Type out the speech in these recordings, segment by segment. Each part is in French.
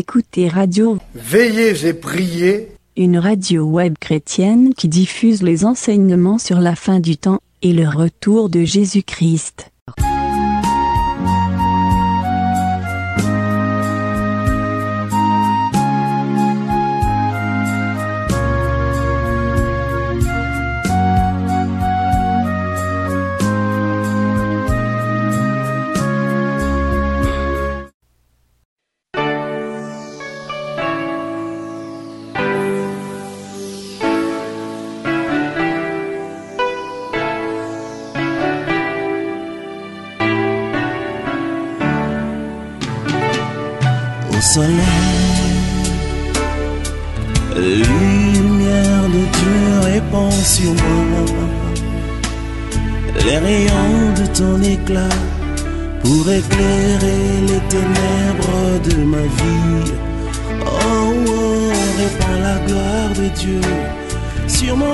écoutez Radio Veillez et priez, une radio web chrétienne qui diffuse les enseignements sur la fin du temps et le retour de Jésus-Christ. Soleil, lumière de Dieu répand sur moi, les rayons de ton éclat pour éclairer les ténèbres de ma vie. Oh, oh, répand la gloire de Dieu sur mon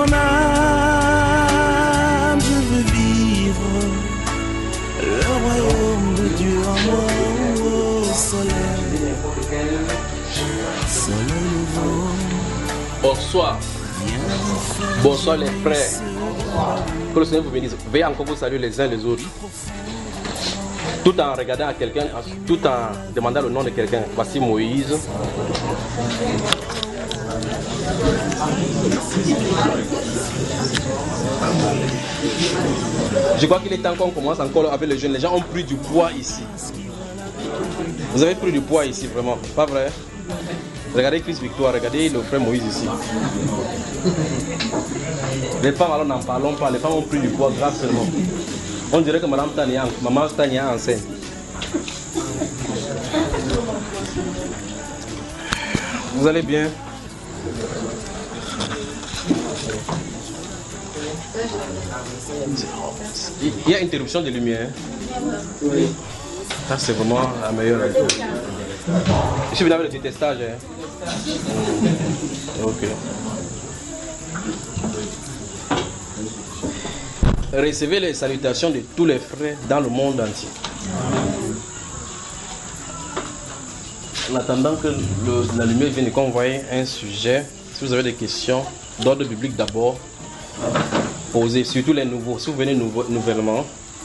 âme, je veux vivre le royaume de Dieu en moi. Oh, soleil. Bonsoir. Bonsoir les frères. Que le Seigneur vous bénisse. Veuillez encore vous saluer les uns les autres. Tout en regardant à quelqu'un, tout en demandant le nom de quelqu'un. Voici Moïse. Je crois qu'il est temps qu'on commence encore avec les jeunes. Les gens ont pris du poids ici. Vous avez pris du poids ici, vraiment. Pas vrai? Regardez Christ Victoire, regardez le frère Moïse ici. Les femmes, alors n'en parlons pas. Les femmes ont pris du poids grâce seulement. On dirait que Maman Tania est enceinte. Vous allez bien? Il y a interruption de lumière. Oui. Ça c'est vraiment la meilleure. Je suis venu avec le détestage. Hein. Ok. Recevez les salutations de tous les frères dans le monde entier. En attendant que la lumière vienne et qu'on voie un sujet, si vous avez des questions d'ordre biblique d'abord, posez, surtout les nouveaux. Si vous venez nouvellement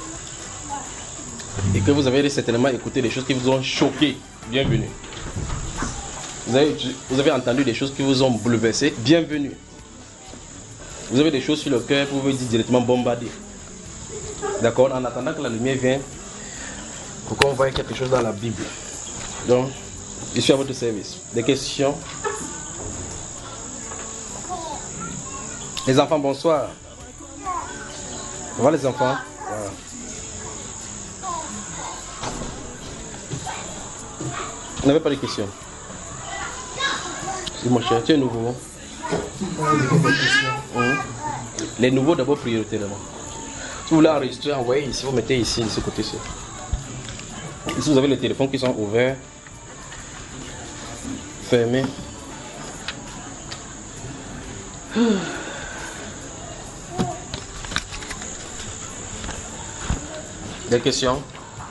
et que vous avez certainement écouté des choses qui vous ont choqué, bienvenue. Vous avez entendu des choses qui vous ont bouleversé, bienvenue. Vous avez des choses sur le cœur, vous pouvez dire directement bombarder. D'accord? En attendant que la lumière vienne, pour qu'on voie quelque chose dans la Bible. Donc, je suis à votre service. Des questions? Les enfants, bonsoir. Ça va les enfants? Voilà. Vous n'avez pas de questions? C'est mon cher, tu es nouveau. Les nouveaux d'abord prioritairement. Si vous voulez enregistrer, envoyez ici, vous mettez ici, de ce côté-ci. Ici vous avez les téléphones qui sont ouverts, fermés. Des questions?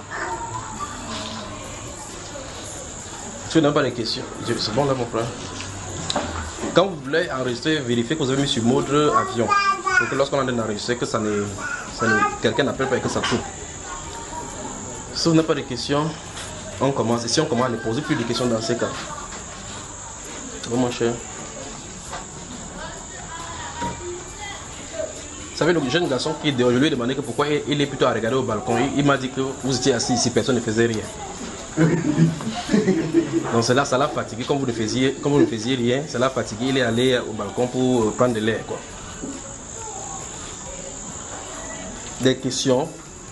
Tu n'as pas de questions? C'est bon là mon frère. Quand vous voulez enregistrer, vérifiez que vous avez mis sur mode avion. Pour que lorsqu'on est enregistré, que quelqu'un n'appelle pas et que ça coupe. Si vous n'avez pas de questions, on commence. Et si on commence à ne poser plus de questions dans ces cas. Bon mon cher. Vous savez, le jeune garçon qui est dehors, je lui ai demandé que pourquoi il est plutôt à regarder au balcon. Il m'a dit que vous étiez assis ici, personne ne faisait rien. Donc c'est là, ça l'a fatigué. Comme vous ne faisiez rien, ça l'a fatigué. Il est allé au balcon pour prendre de l'air, quoi. Des questions?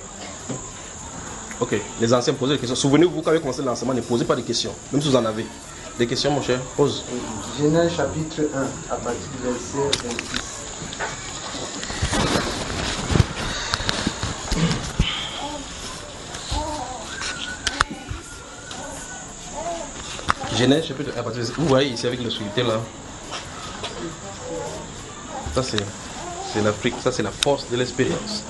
Ok, les anciens posez des questions. Souvenez-vous, quand vous commencé l'enseignement, ne posez pas de questions, même si vous en avez. Des questions, mon cher? Pose. Genèse chapitre 1, à partir du verset 26. Genèse chapitre 1, vous voyez ici avec le sous-titre là. Ça c'est l'Afrique, ça c'est la force de l'expérience.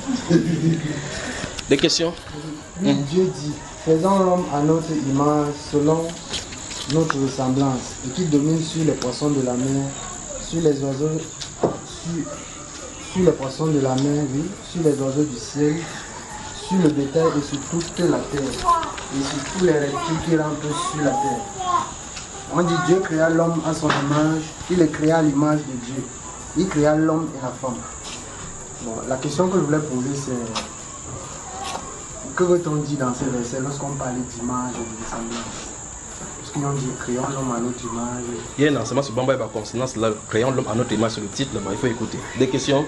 Des questions? Dieu dit, faisons l'homme à notre image selon notre ressemblance, et qui domine sur les poissons de la mer, sur les oiseaux, sur les poissons de la mer, oui, sur les oiseaux du ciel, sur le bétail et sur toute la terre, et sur tous les reptiles qui rampent sur la terre. On dit Dieu créa l'homme à son image, il les créa à l'image de Dieu. Il créa l'homme et la femme. Bon, la question que je voulais poser, c'est que veut-on dire dans ces versets lorsqu'on parle d'image et de ressemblance? Parce qu'ils ont dit créons l'homme à notre image. Il y a un enseignement sur Bamba et par consonance, là, créons l'homme à notre image sur le titre, là-bas, il faut écouter. Des questions?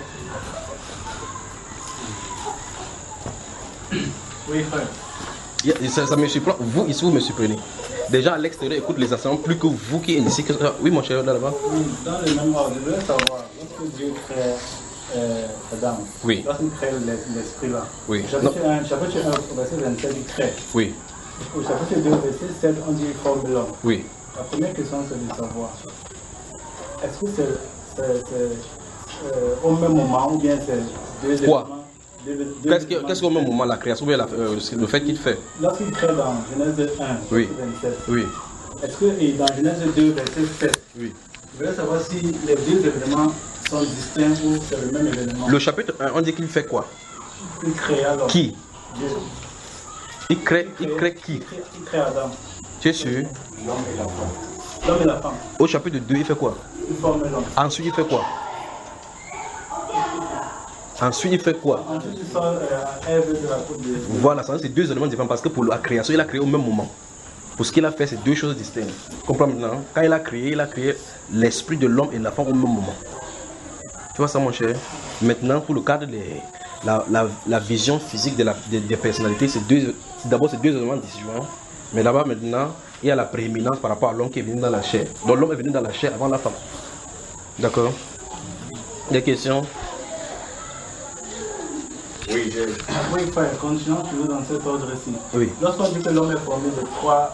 Oui, frère. Ça me surprend, vous ici vous me surprenez. Des gens à l'extérieur écoutent les enseignements plus que vous qui êtes ici. Oui, mon cher, là-bas. Oui, dans le même ordre, je voulais savoir, lorsque Dieu crée Adam, oui. Lorsqu'il crée l'esprit là, oui. chapitre 1, verset 27, il crée. Oui. Au chapitre 2, verset 7, on dit qu'il forme l'homme. Oui. La première question, c'est de savoir, est-ce que c'est au même moment ou bien c'est deux quoi éléments? Qu'est-ce qu'au même moment la création, ou bien le fait qu'il fait? Lorsqu'il crée dans Genèse 1, oui. verset 27, oui. Est-ce que dans Genèse 2, verset 7, oui. Je voulais savoir si les deux événements sont distincts ou c'est le même événement? Le chapitre 1, on dit qu'il fait quoi? Il crée alors. Qui? Dieu. Il crée qui? Il crée Adam. Tu es sûr? L'homme et la femme. L'homme et la femme. Au chapitre 2, il fait quoi? Il forme l'homme. Ensuite, il fait quoi? Ensuite, il fait quoi? Ensuite, il sort Ève de la côte de... Voilà, ça c'est deux éléments différents parce que pour la création, il a créé au même moment. Pour ce qu'il a fait, c'est deux choses distinctes. Comprends maintenant? Quand il a créé l'esprit de l'homme et de la femme au même moment. Tu vois ça, mon cher? Maintenant, pour le cadre de la vision physique des personnalités, d'abord c'est deux éléments différents. Mais là-bas, maintenant, il y a la prééminence par rapport à l'homme qui est venu dans la chair. Donc l'homme est venu dans la chair avant la femme. D'accord? Des questions? Oui, frère, continuons toujours dans cet ordre-ci. Oui. Lorsqu'on dit que l'homme est formé de trois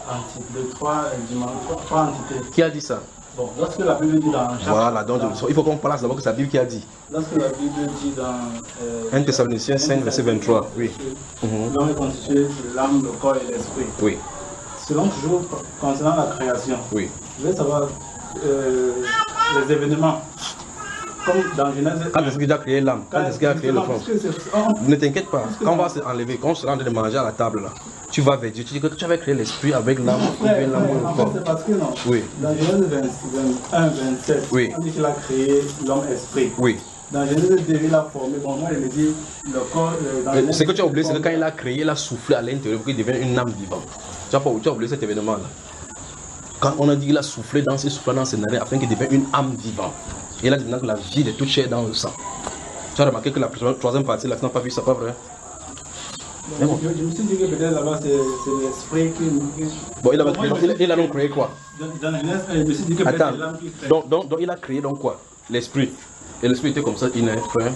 entités. Qui a dit ça? Bon, lorsque la Bible dit dans... Voilà, donc il faut qu'on place d'abord que c'est la Bible qui a dit. Lorsque la Bible dit dans... 1 Thessaloniciens 5, verset 23. Oui. L'homme est constitué de l'âme, le corps et l'esprit. Oui. Selon toujours, concernant la création, oui. Je veux savoir les événements. Comme dans Genèse 1. Quand est-ce qu'il a créé l'âme? Quand est-ce qu'il a créé le fond? Ne t'inquiète pas. Quand on va s'enlever, quand on se rend de manger à la table, là, tu vas vers Dieu. Tu dis que tu avais créé l'esprit avec l'âme ou bien l'âme ou le corps. C'est parce que non. Oui. Dans Genèse 21, 27, oui. on dit qu'il a créé l'homme esprit. Oui. Dans Genèse 2, il a formé. Bon, moi, je me dis, le corps. Ce que tu as oublié, c'est que quand il a créé, il a soufflé à l'intérieur pour qu'il devienne une âme vivante. Tu as oublié cet événement-là. Quand on a dit qu'il a soufflé dans ses narines afin qu'il devienne une âme vivante. Et là, maintenant que la vie de toute chair dans le sang. Tu as remarqué que la troisième partie, là, tu n'as pas vu ça, pas vrai? Bon. Je me suis dit que peut-être là-bas, c'est l'esprit qui... Bon, il a donc créé quoi? Dans Genèse, je me suis dit que peut-être c'est l'âme qui fait. Donc, il a créé donc quoi? L'esprit. Et l'esprit était comme ça, inerte, frère.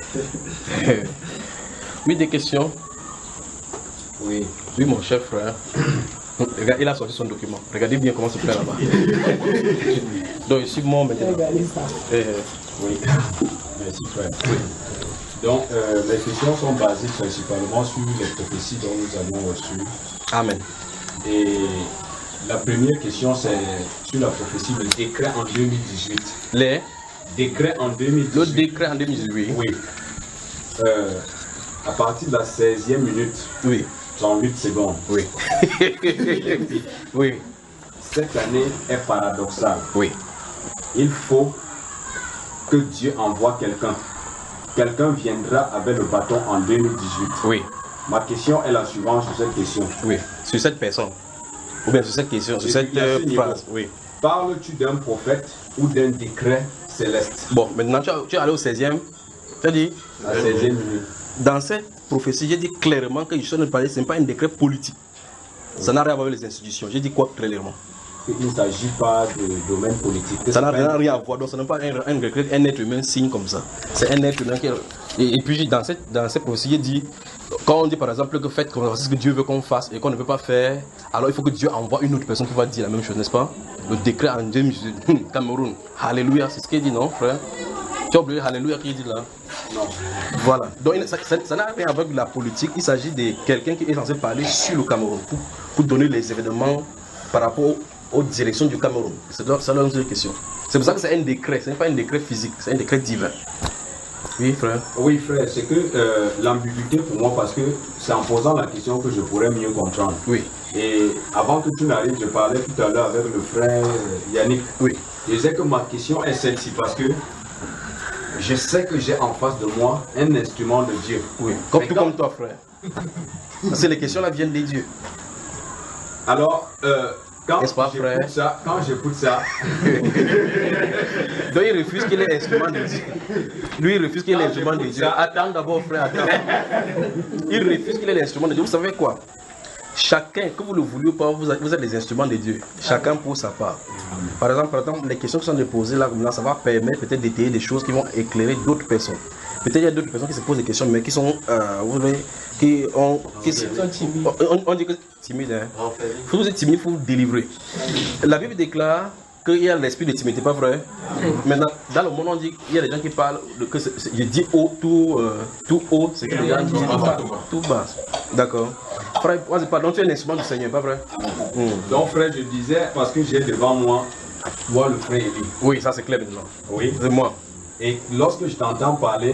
Oui, des questions? Oui. Oui, mon cher frère. Regarde, il a sorti son document. Regardez bien comment c'est fait là-bas. Donc, ici, moi, maintenant. Oui. Merci, frère. Oui. Donc, mes questions sont basées principalement sur les prophéties dont nous avons reçues. Amen. Et la première question, c'est sur la prophétie du décret en 2018. Les décrets en 2018. Le décret en 2018. Oui. À partir de la 16e minute. Oui. 38 secondes. Oui. Oui. Cette année est paradoxale. Oui. Il faut que Dieu envoie quelqu'un. Quelqu'un viendra avec le bâton en 2018. Oui. Ma question est la suivante sur cette question. Oui. Sur cette personne. Ou bien sur cette question, sur cette phrase. Oui. Parles-tu d'un prophète ou d'un décret céleste? Bon, maintenant tu es allé au 16e. Tu as dit? À la 16e minute. Dans cette prophétie, j'ai dit clairement que je suis en train de parler, ce n'est pas un décret politique. Ça n'a rien à voir avec les institutions. J'ai dit quoi clairement? Il ne s'agit pas de domaine politique. Ça n'a rien à voir. Donc, ce n'est pas un décret, un être humain signe comme ça. C'est un être humain qui. Et puis, dans cette prophétie, j'ai dit, quand on dit par exemple que faites comme ça, c'est ce que Dieu veut qu'on fasse et qu'on ne veut pas faire, alors il faut que Dieu envoie une autre personne qui va dire la même chose, n'est-ce pas? Le décret en 2018, Cameroun. Alléluia, c'est ce qu'il dit, non, frère? Tu as oublié Alléluia qui dit là? Non. Voilà. Donc ça n'a rien à voir avec la politique. Il s'agit de quelqu'un qui est censé parler sur le Cameroun pour donner les événements par rapport aux directions du Cameroun. C'est là une question. C'est pour ça que c'est un décret, ce n'est pas un décret physique, c'est un décret divin. Oui, frère. Oui, frère, c'est que l'ambiguïté pour moi, parce que c'est en posant la question que je pourrais mieux comprendre. Oui. Et avant que tu n'arrives, je parlais tout à l'heure avec le frère Yannick. Oui. Je disais que ma question est celle-ci, parce que je sais que j'ai en face de moi un instrument de Dieu. Oui. Comme toi, frère. Parce que les questions là viennent des dieux. Alors, quand j'écoute ça, donc il refuse qu'il ait l'instrument de Dieu. Lui, il refuse qu'il ait l'instrument de Dieu. Attends d'abord, frère, attends. Il refuse qu'il ait l'instrument de Dieu. Vous savez quoi? Chacun, que vous le vouliez ou pas, vous êtes les instruments de Dieu. Chacun pour sa part. Par exemple, les questions qui sont posées là, ça va permettre peut-être d'étayer des choses qui vont éclairer d'autres personnes. Peut-être il y a d'autres personnes qui se posent des questions, mais qui sont, vous voyez, qui sont timides. On dit que timide, hein. Vous êtes timide, il faut vous délivrer. La Bible déclare qu'il y a l'esprit de timidité, pas vrai? Maintenant, dans le monde, on dit qu'il y a des gens qui parlent, je dis haut, tout haut, c'est que les gens disent tout bas. D'accord. Frère, donc tu es un instrument du Seigneur, pas vrai? Donc, frère, je disais, parce que j'ai devant moi, toi, le frère Élie. Oui, ça c'est clair maintenant. Oui. C'est moi. Et lorsque je t'entends parler,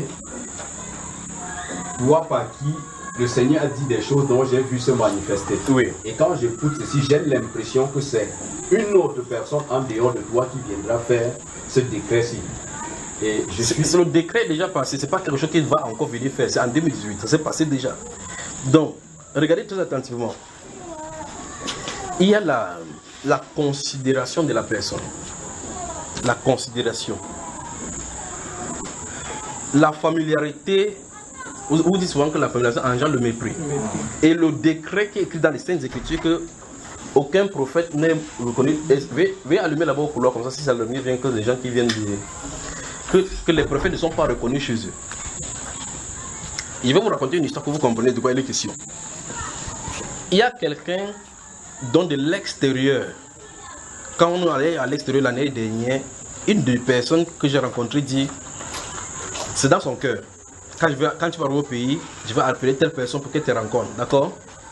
toi par qui le Seigneur a dit des choses dont j'ai vu se manifester. Oui. Et quand j'écoute ceci, j'ai l'impression que c'est une autre personne en dehors de toi qui viendra faire ce décret-ci. Et c'est le décret déjà passé, c'est pas quelque chose qu'il va encore venir faire, c'est en 2018, ça s'est passé déjà. Donc, regardez très attentivement. Il y a la considération de la personne. La considération. La familiarité, vous dites souvent que la familiarité engendre le mépris. Et le décret qui est écrit dans les Saintes Écritures que aucun prophète n'est reconnu. Veuillez allumer d'abord au couloir comme ça, si ça le mieux vient que les gens qui viennent dire que les prophètes ne sont pas reconnus chez eux. Je vais vous raconter une histoire que vous comprenez de quoi il est question. Il y a quelqu'un dont de l'extérieur, quand on allait à l'extérieur l'année dernière, une des personnes que j'ai rencontrées dit, c'est dans son cœur. Quand tu vas arriver au pays, je vais appeler telle personne pour qu'elle te rencontre. D'accord?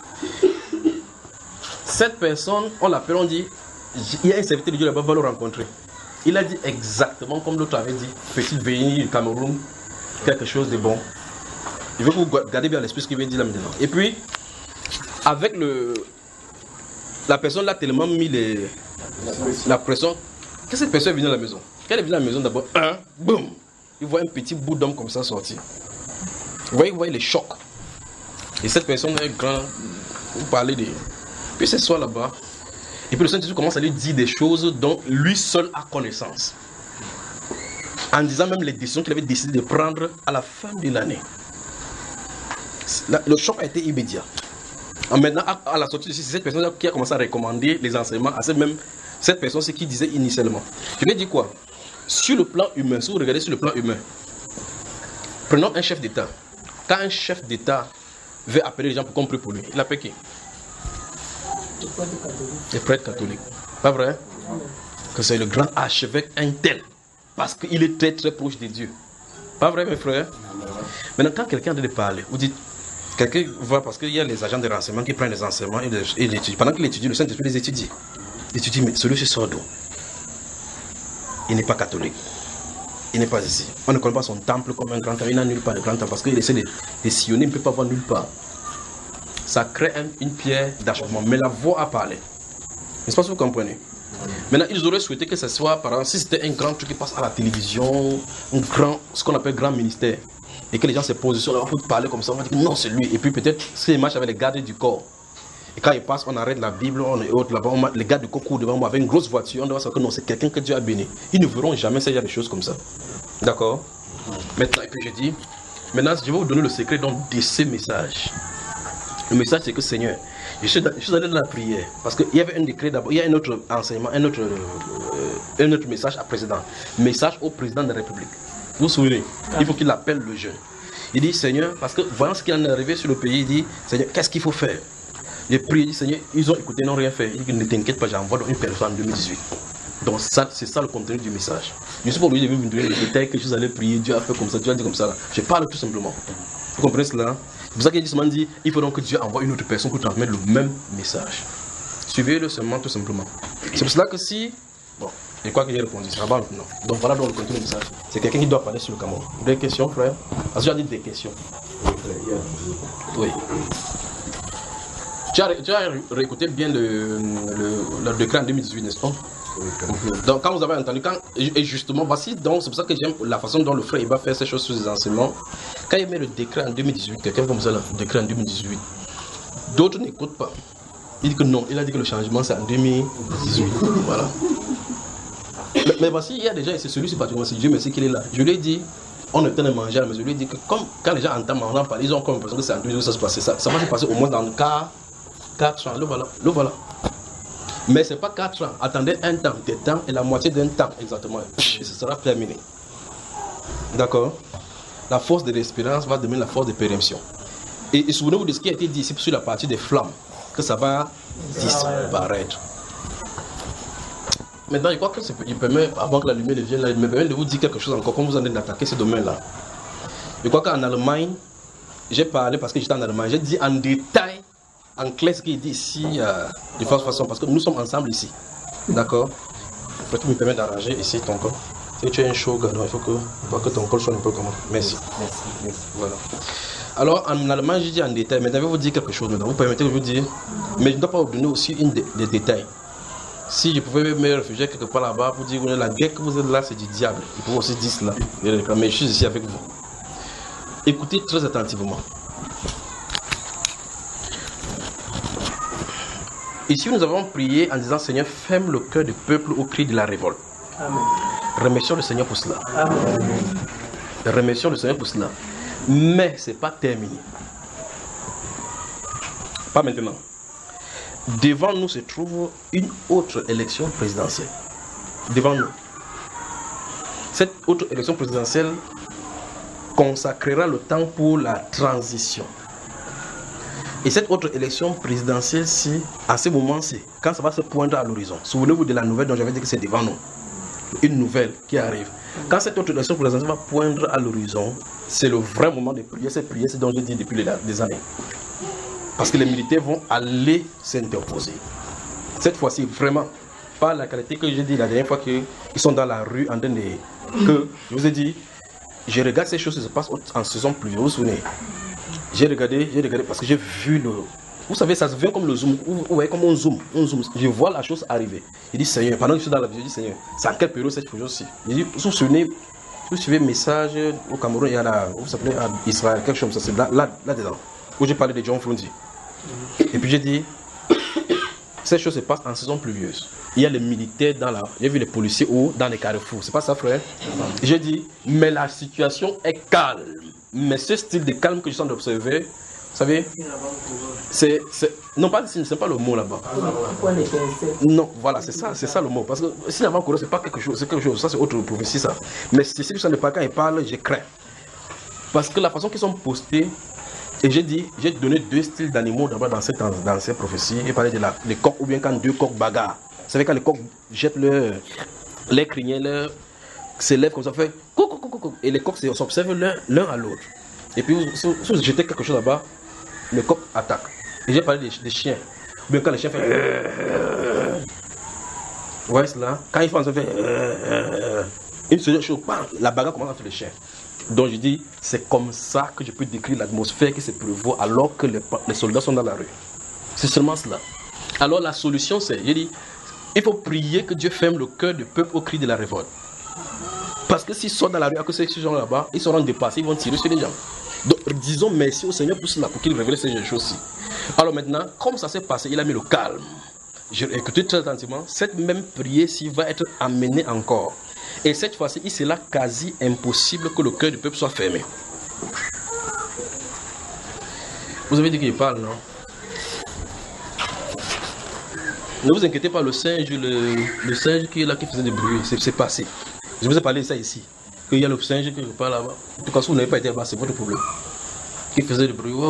Cette personne, on l'appelle, on dit, il y a un serviteur de Dieu là-bas, va le rencontrer. Il a dit exactement comme l'autre avait dit, petit venir du Cameroun, quelque chose de bon. Je vais vous garder bien l'esprit ce qu'il vient dire là maintenant. Et puis, avec la personne là tellement mis la pression, que cette personne est venue à la maison. Quand elle est venue à la maison d'abord, boum, il voit un petit bout d'homme comme ça sortir. Vous voyez les chocs. Et cette personne est grande, vous parlez de... Puis c'est soit là-bas. Et puis le Saint-Esprit commence à lui dire des choses dont lui seul a connaissance. En disant même les décisions qu'il avait décidé de prendre à la fin de l'année. Le choc a été immédiat. Maintenant, à la sortie de ceci, c'est cette personne qui a commencé à recommander les enseignements à cette personne, c'est qui disait initialement. Je lui ai dit quoi? Sur le plan humain, si vous regardez sur le plan humain, prenons un chef d'État. Quand un chef d'État veut appeler les gens pour qu'on prie pour lui, il appelle qui? Les prêtres catholiques. Pas vrai? Que c'est le grand archevêque un tel. Parce qu'il est très très proche de Dieu. Pas vrai, mes frères? Maintenant, quand quelqu'un a de parler, vous dites, quelqu'un va, parce qu'il y a les agents de renseignement qui prennent les enseignements et les étudient. Pendant qu'il étudie, le Saint-Esprit les étudie. Il étudie, mais celui-ci sort d'où? Il n'est pas catholique. Il n'est pas ici. On ne connaît pas son temple comme un grand temple. Il n'a nulle part de grand temple parce qu'il essaie de sillonner, il ne peut pas voir nulle part. Ça crée une pierre d'achoppement. Mais la voix a parlé. N'est-ce pas si vous comprenez? Maintenant, ils auraient souhaité que ce soit, par exemple, si c'était un grand truc qui passe à la télévision, ce qu'on appelle grand ministère, et que les gens se positionnent, on peut parler comme ça, on va dire non, c'est lui. Et puis peut-être, s'il marche avec les gardes du corps, et quand il passe, on arrête la Bible, on est autre là-bas, les gardes du corps courent devant moi avec une grosse voiture, on doit savoir que non, c'est quelqu'un que Dieu a béni. Ils ne verront jamais ça, il y a des choses comme ça. D'accord? Maintenant, et puis je dis, maintenant, je vais vous donner le secret donc, de ces messages. Le message, c'est que Seigneur, je suis allé dans la prière, parce qu'il y avait un décret d'abord, il y a un autre enseignement, un autre message à président. Message au président de la République. Vous vous souvenez? Il faut qu'il appelle le jeune. Il dit, Seigneur, parce que voyant ce qui en est arrivé sur le pays, il dit, Seigneur, qu'est-ce qu'il faut faire? J'ai prié, il dit, Seigneur, ils ont écouté, ils n'ont rien fait. Il dit, ne t'inquiète pas, j'envoie une personne en 2018. Donc ça, c'est ça le contenu du message. Je suis pas obligé de vous donner les détails que je suis allé prier, Dieu a fait comme ça, Dieu a dit comme ça. Là. Je parle tout simplement. Vous comprenez cela? C'est pour ça qu'il dit, il faut donc que Dieu envoie une autre personne pour transmettre le même message. Suivez-le seulement, tout simplement. C'est pour cela que si... Bon, je crois que j'ai répondu, ça va maintenant. Donc voilà donc le contenu du message. C'est quelqu'un qui doit parler sur le Cameroun. Des questions, frère? Parce que j'ai dit des questions. Oui. Tu as réécouté bien le décret en 2018, n'est-ce pas? Donc quand vous avez entendu, et justement, voici donc, c'est pour ça que j'aime la façon dont le frère il va faire ces choses sur les enseignements. Quand il met le décret en 2018, quelqu'un comme ça, le décret en 2018, d'autres n'écoutent pas. Il dit que non, il a dit que le changement c'est en 2018. Voilà. Mais voici, il y a déjà, c'est celui-ci particulièrement, Dieu merci qu'il est là. Je lui ai dit, on est en train de manger, mais je lui ai dit que comme quand les gens entendent en parler, ils ont comme l'impression que c'est en 2018 que ça se passe. Ça va se passer au moins dans le cas 4 ans. Le voilà. Mais ce n'est pas 4 ans. Attendez un temps, des temps et la moitié d'un temps exactement. Et ce sera terminé. D'accord? La force de l'espérance va devenir la force de péremption. Et souvenez-vous de ce qui a été dit ici sur la partie des flammes, que ça va disparaître. Maintenant, je crois que il permet, avant que la lumière vienne là, il me permet de vous dire quelque chose encore, comme vous en êtes d'attaquer ce domaine-là. Je crois qu'en Allemagne, j'ai parlé parce que j'étais en Allemagne, j'ai dit en détail, en clair, ce qu'il dit ici, de façon, parce que nous sommes ensemble ici. D'accord? Tu me permets d'arranger ici ton corps. Si tu es un chaud, il faut que ton col soit un peu comme ça. Merci. Voilà. Alors, en allemand, j'ai dit en détail, mais je vais vous dire quelque chose maintenant. Vous permettez de vous dire, mais je ne dois pas vous donner aussi des détails. Si je pouvais me réfugier quelque part là-bas pour dire que la guerre que vous êtes là, c'est du diable. Il faut aussi dire cela. Mais je suis ici avec vous. Écoutez très attentivement. Ici, nous avons prié en disant, Seigneur, ferme le cœur du peuple au cri de la révolte. Amen. Remercions le Seigneur pour cela. Amen. Remercions le Seigneur pour cela. Mais ce n'est pas terminé. Pas maintenant. Devant nous se trouve une autre élection présidentielle. Devant nous. Cette autre élection présidentielle consacrera le temps pour la transition. Et cette autre élection présidentielle-ci, à ce moment-ci, quand ça va se poindre à l'horizon, souvenez-vous de la nouvelle dont j'avais dit que c'est devant nous. Une nouvelle qui arrive. Quand cette autre élection présidentielle va poindre à l'horizon, c'est le vrai moment de prier. Cette prière, c'est dont j'ai dit depuis des années. Parce que les militaires vont aller s'interposer. Cette fois-ci, vraiment, pas la qualité que j'ai dit la dernière fois qu'ils sont dans la rue en train de... Que je vous ai dit, je regarde ces choses qui se passent en saison pluvieuse, vous vous souvenez? J'ai regardé parce que j'ai vu le... Vous savez, ça se vient comme le zoom. Vous voyez comme on zoom. Je vois la chose arriver. Il dit, Seigneur, pendant que je suis dans la vision, je dis, Seigneur, c'est en quelle période cette chose-ci? Il dit, vous vous souvenez, vous suivez le message au Cameroun, il y a là, vous s'appelez Israël, quelque chose comme ça, c'est là-dedans, où j'ai parlé de John Frundi. Et puis j'ai dit, cette chose se passe en saison pluvieuse. Il y a les militaires dans la... J'ai vu les policiers dans les carrefours. C'est pas ça, frère? J'ai dit, mais la situation est calme. Mais ce style de calme que je sens d'observer, vous savez, non, c'est pas le mot là-bas. Non, voilà, c'est ça le mot. Parce que si l'avant-coureur, c'est pas quelque chose, ça c'est autre prophétie, ça. Mais c'est ce que je sens de pas quand ils parlent, je crains. Parce que la façon qu'ils sont postés, et j'ai dit, j'ai donné 2 styles d'animaux d'abord dans ces prophéties. J'ai parlé de les coqs, ou bien quand 2 coqs bagarrent. Vous savez, quand les coqs jettent les criniers, s'élèvent comme ça, fait coucou, coucou, et les coqs s'observent l'un à l'autre. Et puis, si vous jetez quelque chose là-bas, le coq attaque. Et j'ai parlé des chiens. Ou bien quand les chiens font... Vous voyez cela? Quand ils font ça, une seule chose, la bagarre commence entre les chiens. Donc je dis, c'est comme ça que je peux décrire l'atmosphère qui se prévoit alors que les soldats sont dans la rue. C'est seulement cela. Alors la solution c'est, j'ai dit, il faut prier que Dieu ferme le cœur du peuple au cri de la révolte. Parce que s'ils sont dans la rue, à cause de ces gens là-bas, ils seront dépassés, ils vont tirer sur les gens. Donc disons merci au Seigneur pour cela, pour qu'il révèle ces choses-ci. Alors maintenant, comme ça s'est passé, il a mis le calme. J'ai écouté très attentivement, cette même prière-ci va être amenée encore. Et cette fois-ci, il sera quasi impossible que le cœur du peuple soit fermé. Vous avez dit qu'il parle, non? Ne vous inquiétez pas, le singe qui est là, qui faisait du bruit, c'est passé. Je vous ai parlé de ça ici. Qu'il y a le singe qui parle là-bas. En tout cas, si vous n'avez pas été là-bas, c'est votre problème. Qui faisait du bruit.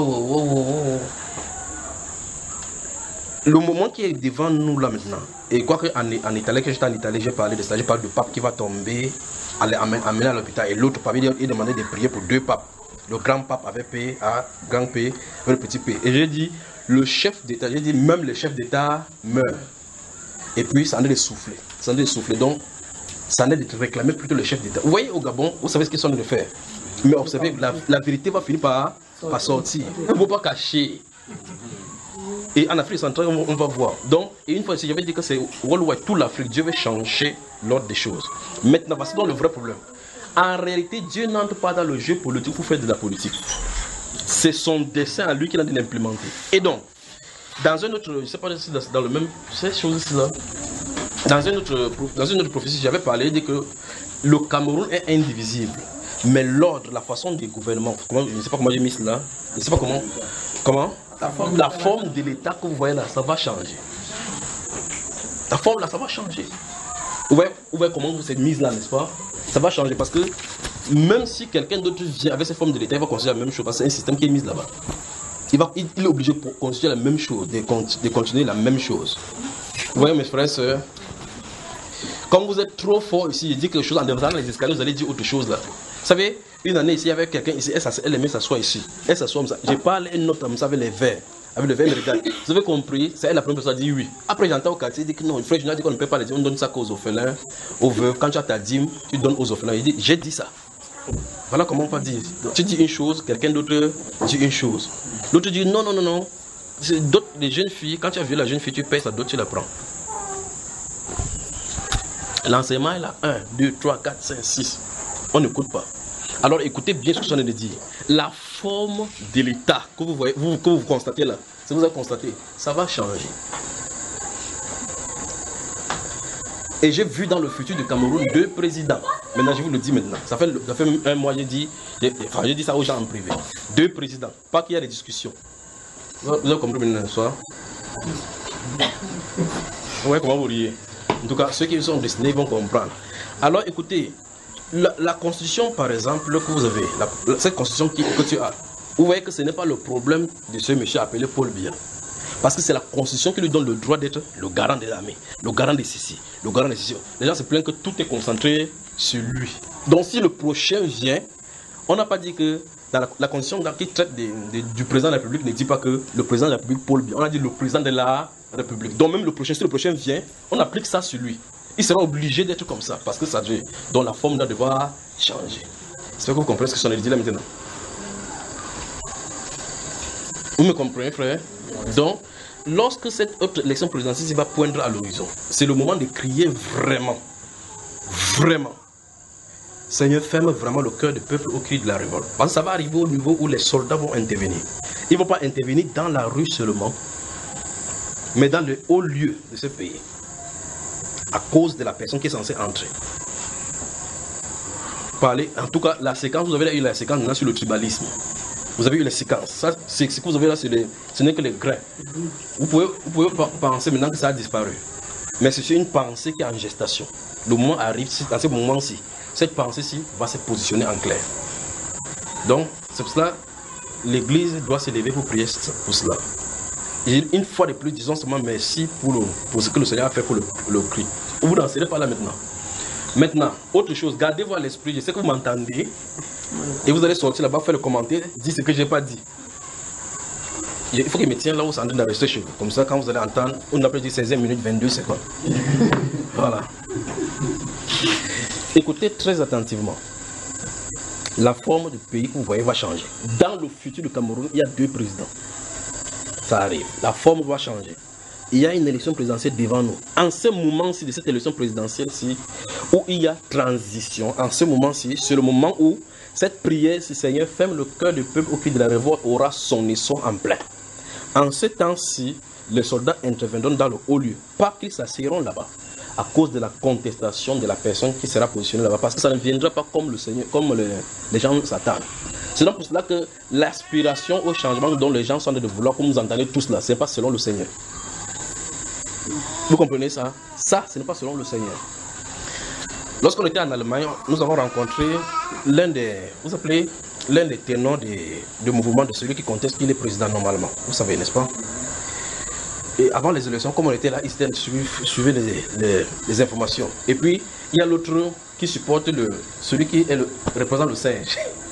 Le moment qui est devant nous là maintenant, et quoi qu'en Italie, que j'étais en Italie, j'ai parlé de ça, j'ai parlé du pape qui va tomber, amené à l'hôpital, et l'autre pape, il demandait de prier pour 2 papes. Le grand pape avait payé à grand P, le petit P. Et j'ai dit, le chef d'État, j'ai dit même le chef d'État meurt. Et puis ça en est de souffler. Ça en est de souffler. Donc, ça en est de réclamer plutôt le chef d'État. Vous voyez au Gabon, vous savez ce qu'ils sont en train de faire. Mais observez, la vérité va finir par sortir. Il ne faut pas cacher. Et en Afrique centrale, on va voir. Donc, et une fois ici, j'avais dit que c'est worldwide, toute l'Afrique, Dieu veut changer l'ordre des choses. Maintenant, voici donc le vrai problème. En réalité, Dieu n'entre pas dans le jeu politique pour faire de la politique. C'est son dessein à lui qu'il a de l'implémenter. Et donc, dans un autre, je ne sais pas si dans le même, ces choses-là, dans une autre prophétie, j'avais parlé de que le Cameroun est indivisible. Mais l'ordre, la façon des gouvernements, je ne sais pas comment j'ai mis cela, je ne sais pas comment la forme de l'État que vous voyez là, ça va changer. La forme là, ça va changer. Vous voyez comment vous êtes mise là, n'est-ce pas? Ça va changer parce que même si quelqu'un d'autre vient avec cette forme de l'État, il va considérer la même chose parce que c'est un système qui est mis là-bas. Il est obligé de considérer la même chose, de continuer la même chose. Vous voyez mes frères et sœurs, comme vous êtes trop fort ici, il dit quelque chose en descendant les escaliers, vous allez dire autre chose là. Vous savez, une année ici, avec quelqu'un ici, elle aimait s'asseoir ici. Elle s'assoit comme ça. Je parle une autre comme ça avec les verres. Avec le verre, elle me regarde. Vous avez compris, c'est elle la première personne qui dit oui. Après, j'entends au quartier, il dit que non, le frère Junior dit qu'on ne peut pas les dire, on donne ça qu'aux orphelins, aux veuves. Quand tu as ta dîme, tu donnes aux orphelins. Il dit, j'ai dit ça. Voilà comment on va dire. Donc, tu dis une chose, quelqu'un d'autre dit une chose. L'autre dit non. D'autres, les jeunes filles, quand tu as vu la jeune fille, tu payes sa dot, tu la prends. L'enseignement est là 1, 2, 3, 4, 5, 6. On n'écoute pas. Alors écoutez bien ce que je viens de dire. La forme de l'État que vous voyez, que vous constatez là, si vous avez constaté, ça va changer. Et j'ai vu dans le futur du Cameroun 2 présidents. Maintenant, je vous le dis maintenant. Ça fait un mois, j'ai dit ça aux gens en privé. 2 présidents. Pas qu'il y a des discussions. Vous avez compris maintenant, soir? Ouais, comment vous riez? En tout cas, ceux qui sont destinés vont comprendre. Alors écoutez, la constitution par exemple que vous avez, cette constitution que tu as, vous voyez que ce n'est pas le problème de ce monsieur appelé Paul Biya. Parce que c'est la constitution qui lui donne le droit d'être le garant de l'armée, le garant de ceci, le garant de ceci. Les gens se plaignent que tout est concentré sur lui. Donc si le prochain vient, on n'a pas dit que dans la constitution qui traite du président de la République ne dit pas que le président de la République Paul Biya. On a dit le président de la République. Donc même si le prochain vient, on applique ça sur lui. Il sera obligé d'être comme ça parce que ça Dieu. Donc la forme doit devoir changer. J'espère que vous comprenez ce que je suis en train de dire là maintenant. Vous me comprenez, frère? Donc, lorsque cette autre élection présidentielle va poindre à l'horizon, c'est le moment de crier vraiment. Seigneur, ferme vraiment le cœur du peuple au cri de la révolte. Parce que ça va arriver au niveau où les soldats vont intervenir. Ils ne vont pas intervenir dans la rue seulement, mais dans le haut lieu de ce pays. À cause de la personne qui est censée entrer. Parler, en tout cas, la séquence, vous avez eu la séquence maintenant sur le tribalisme. Vous avez eu les séquences. Ça, c'est ce que vous avez là, ce n'est que les grains. Vous pouvez penser maintenant que ça a disparu. Mais c'est une pensée qui est en gestation. Le moment arrive, à ce moment-ci, cette pensée-ci va se positionner en clair. Donc, c'est pour cela l'Église doit se lever pour prier pour cela. Et une fois de plus, disons seulement merci pour ce que le Seigneur a fait pour le cri. Vous n'en serez pas là maintenant. Maintenant, autre chose, gardez-vous à l'esprit, je sais que vous m'entendez. Et vous allez sortir là-bas, faire le commentaire, dire ce que je n'ai pas dit. Il faut qu'il me tienne là où c'est en train de rester chez vous. Comme ça, quand vous allez entendre, on appelle 16 minutes 22 secondes. Voilà. Écoutez très attentivement. La forme du pays que vous voyez va changer. Dans le futur du Cameroun, il y a 2 présidents. Ça arrive. La forme va changer. Il y a une élection présidentielle devant nous. En ce moment-ci de cette élection présidentielle-ci, où il y a transition, en ce moment-ci, c'est le moment où cette prière, si Seigneur ferme le cœur du peuple au cri de la révolte, aura son essor en plein. En ce temps-ci, les soldats interviendront dans le haut lieu. Pas qu'ils s'asseyeront là-bas, à cause de la contestation de la personne qui sera positionnée là-bas, parce que ça ne viendra pas comme le Seigneur, comme les gens s'attendent. C'est donc pour cela que l'aspiration au changement dont les gens sont en train de vouloir, comme vous entendez tous là, ce n'est pas selon le Seigneur. Vous comprenez ça? Ça, ce n'est pas selon le Seigneur. Lorsqu'on était en Allemagne, nous avons rencontré l'un des ténors du mouvement de celui qui conteste qu'il est président normalement. Vous savez, n'est-ce pas? Et avant les élections, comme on était là, ils suivaient les informations. Et puis, il y a l'autre qui supporte celui qui représente le singe.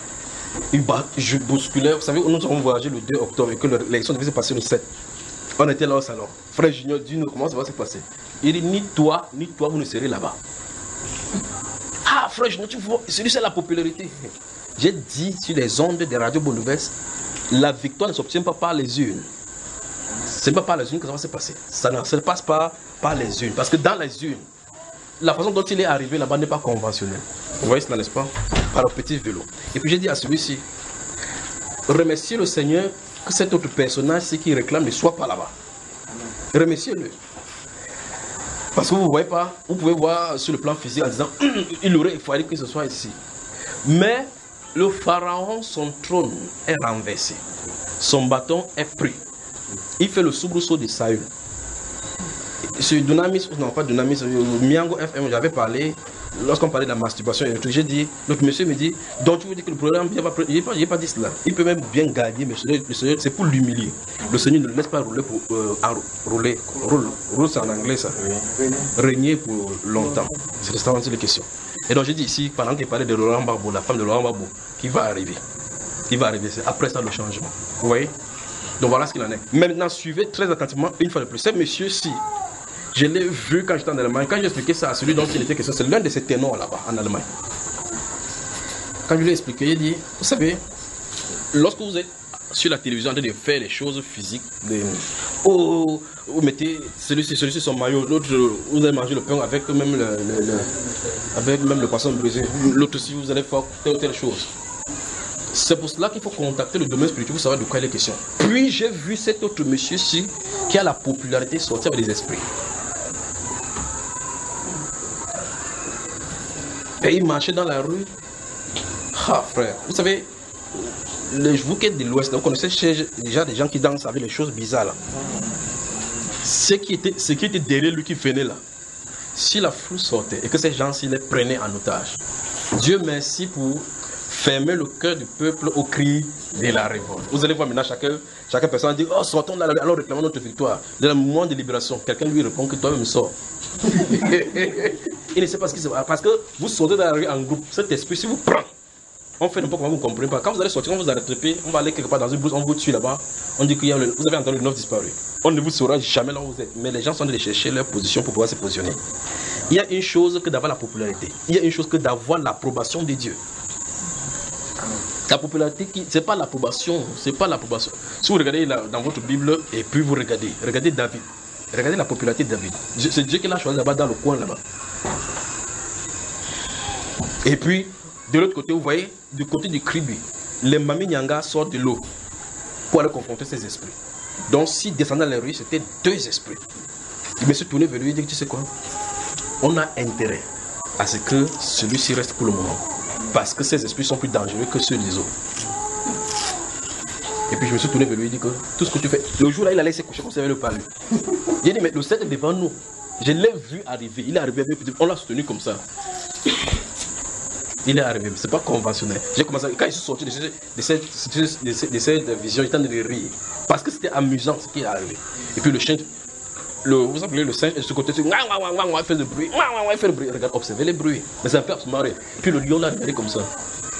Je bousculais. Vous savez, nous avons voyagé le 2 octobre et que l'élection devait se passer le 7. On était là au salon. Frère Junior dit nous comment ça va se passer. Il dit ni toi, vous ne serez là-bas. Ah, frère Junior, tu vois, c'est la popularité. J'ai dit sur les ondes des radios Bonne Nouvelle, la victoire ne s'obtient pas par les urnes. Ce n'est pas par les urnes que ça va se passer. Ça ne se passe pas par les urnes. Parce que dans les urnes, la façon dont il est arrivé là-bas n'est pas conventionnelle. Vous voyez cela, n'est-ce pas? Par le petit vélo. Et puis j'ai dit à celui-ci, remerciez le Seigneur que cet autre personnage qui réclame ne soit pas là-bas. Remerciez-le. Parce que vous ne voyez pas, vous pouvez voir sur le plan physique en disant, il aurait fallu que ce soit ici. Mais le pharaon, son trône est renversé. Son bâton est pris. Il fait le soubresaut de Saül. Sur Dunamis, non pas Dunamis, Miango FM, j'avais parlé, lorsqu'on parlait de la masturbation, j'ai dit, l'autre monsieur me dit, donc tu veux dire que le programme, il n'a pas dit cela. Il peut même bien gagner, mais le Seigneur, c'est pour l'humilier. Le Seigneur ne le laisse pas rouler pour roule, c'est en anglais ça. Régner pour longtemps. C'est ça les questions. Et donc j'ai dit ici, pendant qu'il parlait de Laurent Gbagbo, la femme de Laurent Gbagbo, qui va arriver. Qui va arriver, c'est après ça le changement. Vous voyez? Donc voilà ce qu'il en est. Maintenant, suivez très attentivement une fois de plus. Ce monsieur-ci, je l'ai vu quand j'étais en Allemagne. Quand j'ai expliqué ça à celui dont il était question, c'est l'un de ces ténors là-bas en Allemagne. Quand je lui ai expliqué, il dit, vous savez, lorsque vous êtes sur la télévision en train de faire les choses physiques, vous mettez celui-ci son maillot, l'autre, vous allez manger le pain avec même le poisson brisé, l'autre aussi vous allez faire telle ou telle chose. C'est pour cela qu'il faut contacter le domaine spirituel pour savoir de quoi il est question. Puis j'ai vu cet autre monsieur-ci qui a la popularité sortir avec des esprits. Et il marchait dans la rue. Ah frère, vous savez, vous qui êtes de l'Ouest, vous connaissez déjà des gens qui dansent avec les choses bizarres là. Ce qui était derrière lui qui venait là. Si la foule sortait et que ces gens-ci les prenaient en otage, Dieu merci pour fermer le cœur du peuple au cri de la révolte. Vous allez voir maintenant chaque personne dit, oh sortons là, alors réclamons notre victoire. Dans le moment de libération, quelqu'un lui répond que toi-même sors. Il ne sait pas ce qui se passe. Parce que vous sortez dans la rue en groupe, cet esprit, si vous prend, on fait n'importe comment, vous ne comprenez pas. Quand vous allez sortir, on vous a rattrapé, on va aller quelque part dans une bourse, on vous tue là-bas, on dit que vous avez entendu le 9 disparu. On ne vous saura jamais là où vous êtes. Mais les gens sont allés chercher leur position pour pouvoir se positionner. Il y a une chose que d'avoir la popularité. Il y a une chose que d'avoir l'approbation de Dieu. La popularité, ce n'est pas l'approbation, c'est pas l'approbation. Si vous regardez dans votre Bible et puis vous regardez David, regardez la popularité de David. C'est Dieu qui l'a choisi là-bas dans le coin là-bas. Et puis, de l'autre côté, vous voyez, du côté du Kribi, les Mami Nyanga sortent de l'eau pour aller confronter ces esprits. Donc, s'ils descendaient dans les rues, c'était 2 esprits. Je me suis tourné vers lui et dit, tu sais quoi, on a intérêt à ce que celui-ci reste pour le moment. Parce que ces esprits sont plus dangereux que ceux des autres. Et puis je me suis tourné vers lui et dit que tout ce que tu fais, le jour là il allait se coucher comme ça avec le parler. J'ai dit mais le 7 est devant nous. Je l'ai vu arriver, il est arrivé avec on l'a soutenu comme ça. Il est arrivé, c'est pas conventionnel. J'ai commencé, quand il est sorti de cette vision, j'étais en train de rire. Parce que c'était amusant ce qui est arrivé. Et puis le chien, vous appelez le singe, et de ce côté, il fait le bruit, il fait le bruit. Regarde, observez les bruits. Mais ça me fait absolument rire. Puis le lion l'a regardé comme ça.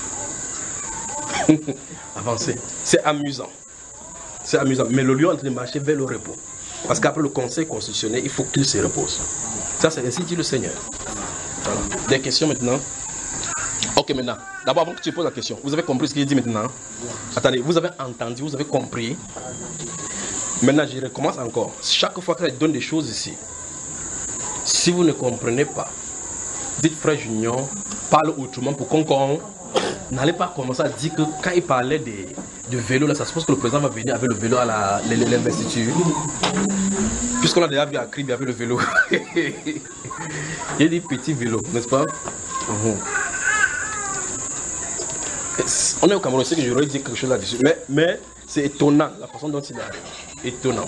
Avancez. C'est amusant. C'est amusant. Mais le lion est en train de marcher vers le repos. Parce qu'après le conseil constitutionnel, il faut qu'il se repose. Ça, c'est ainsi dit le Seigneur. Voilà. Des questions maintenant. Ok, maintenant. D'abord, avant que tu poses la question, vous avez compris ce qu'il dit maintenant? Attendez, vous avez entendu, vous avez compris? Maintenant, je recommence encore. Chaque fois que je donne des choses ici, si vous ne comprenez pas, dites frère Junior, parle autrement pour qu'on n'allez pas commencer à dire que quand il parlait de vélo, là, ça suppose que le président va venir avec le vélo à l'investiture. Puisqu'on a déjà vu à Crib avec le vélo. Il y a des petits vélos, n'est-ce pas? On est au Cameroun, c'est que j'aurais dit quelque chose là-dessus. Mais c'est étonnant, la façon dont il arrive. Étonnant.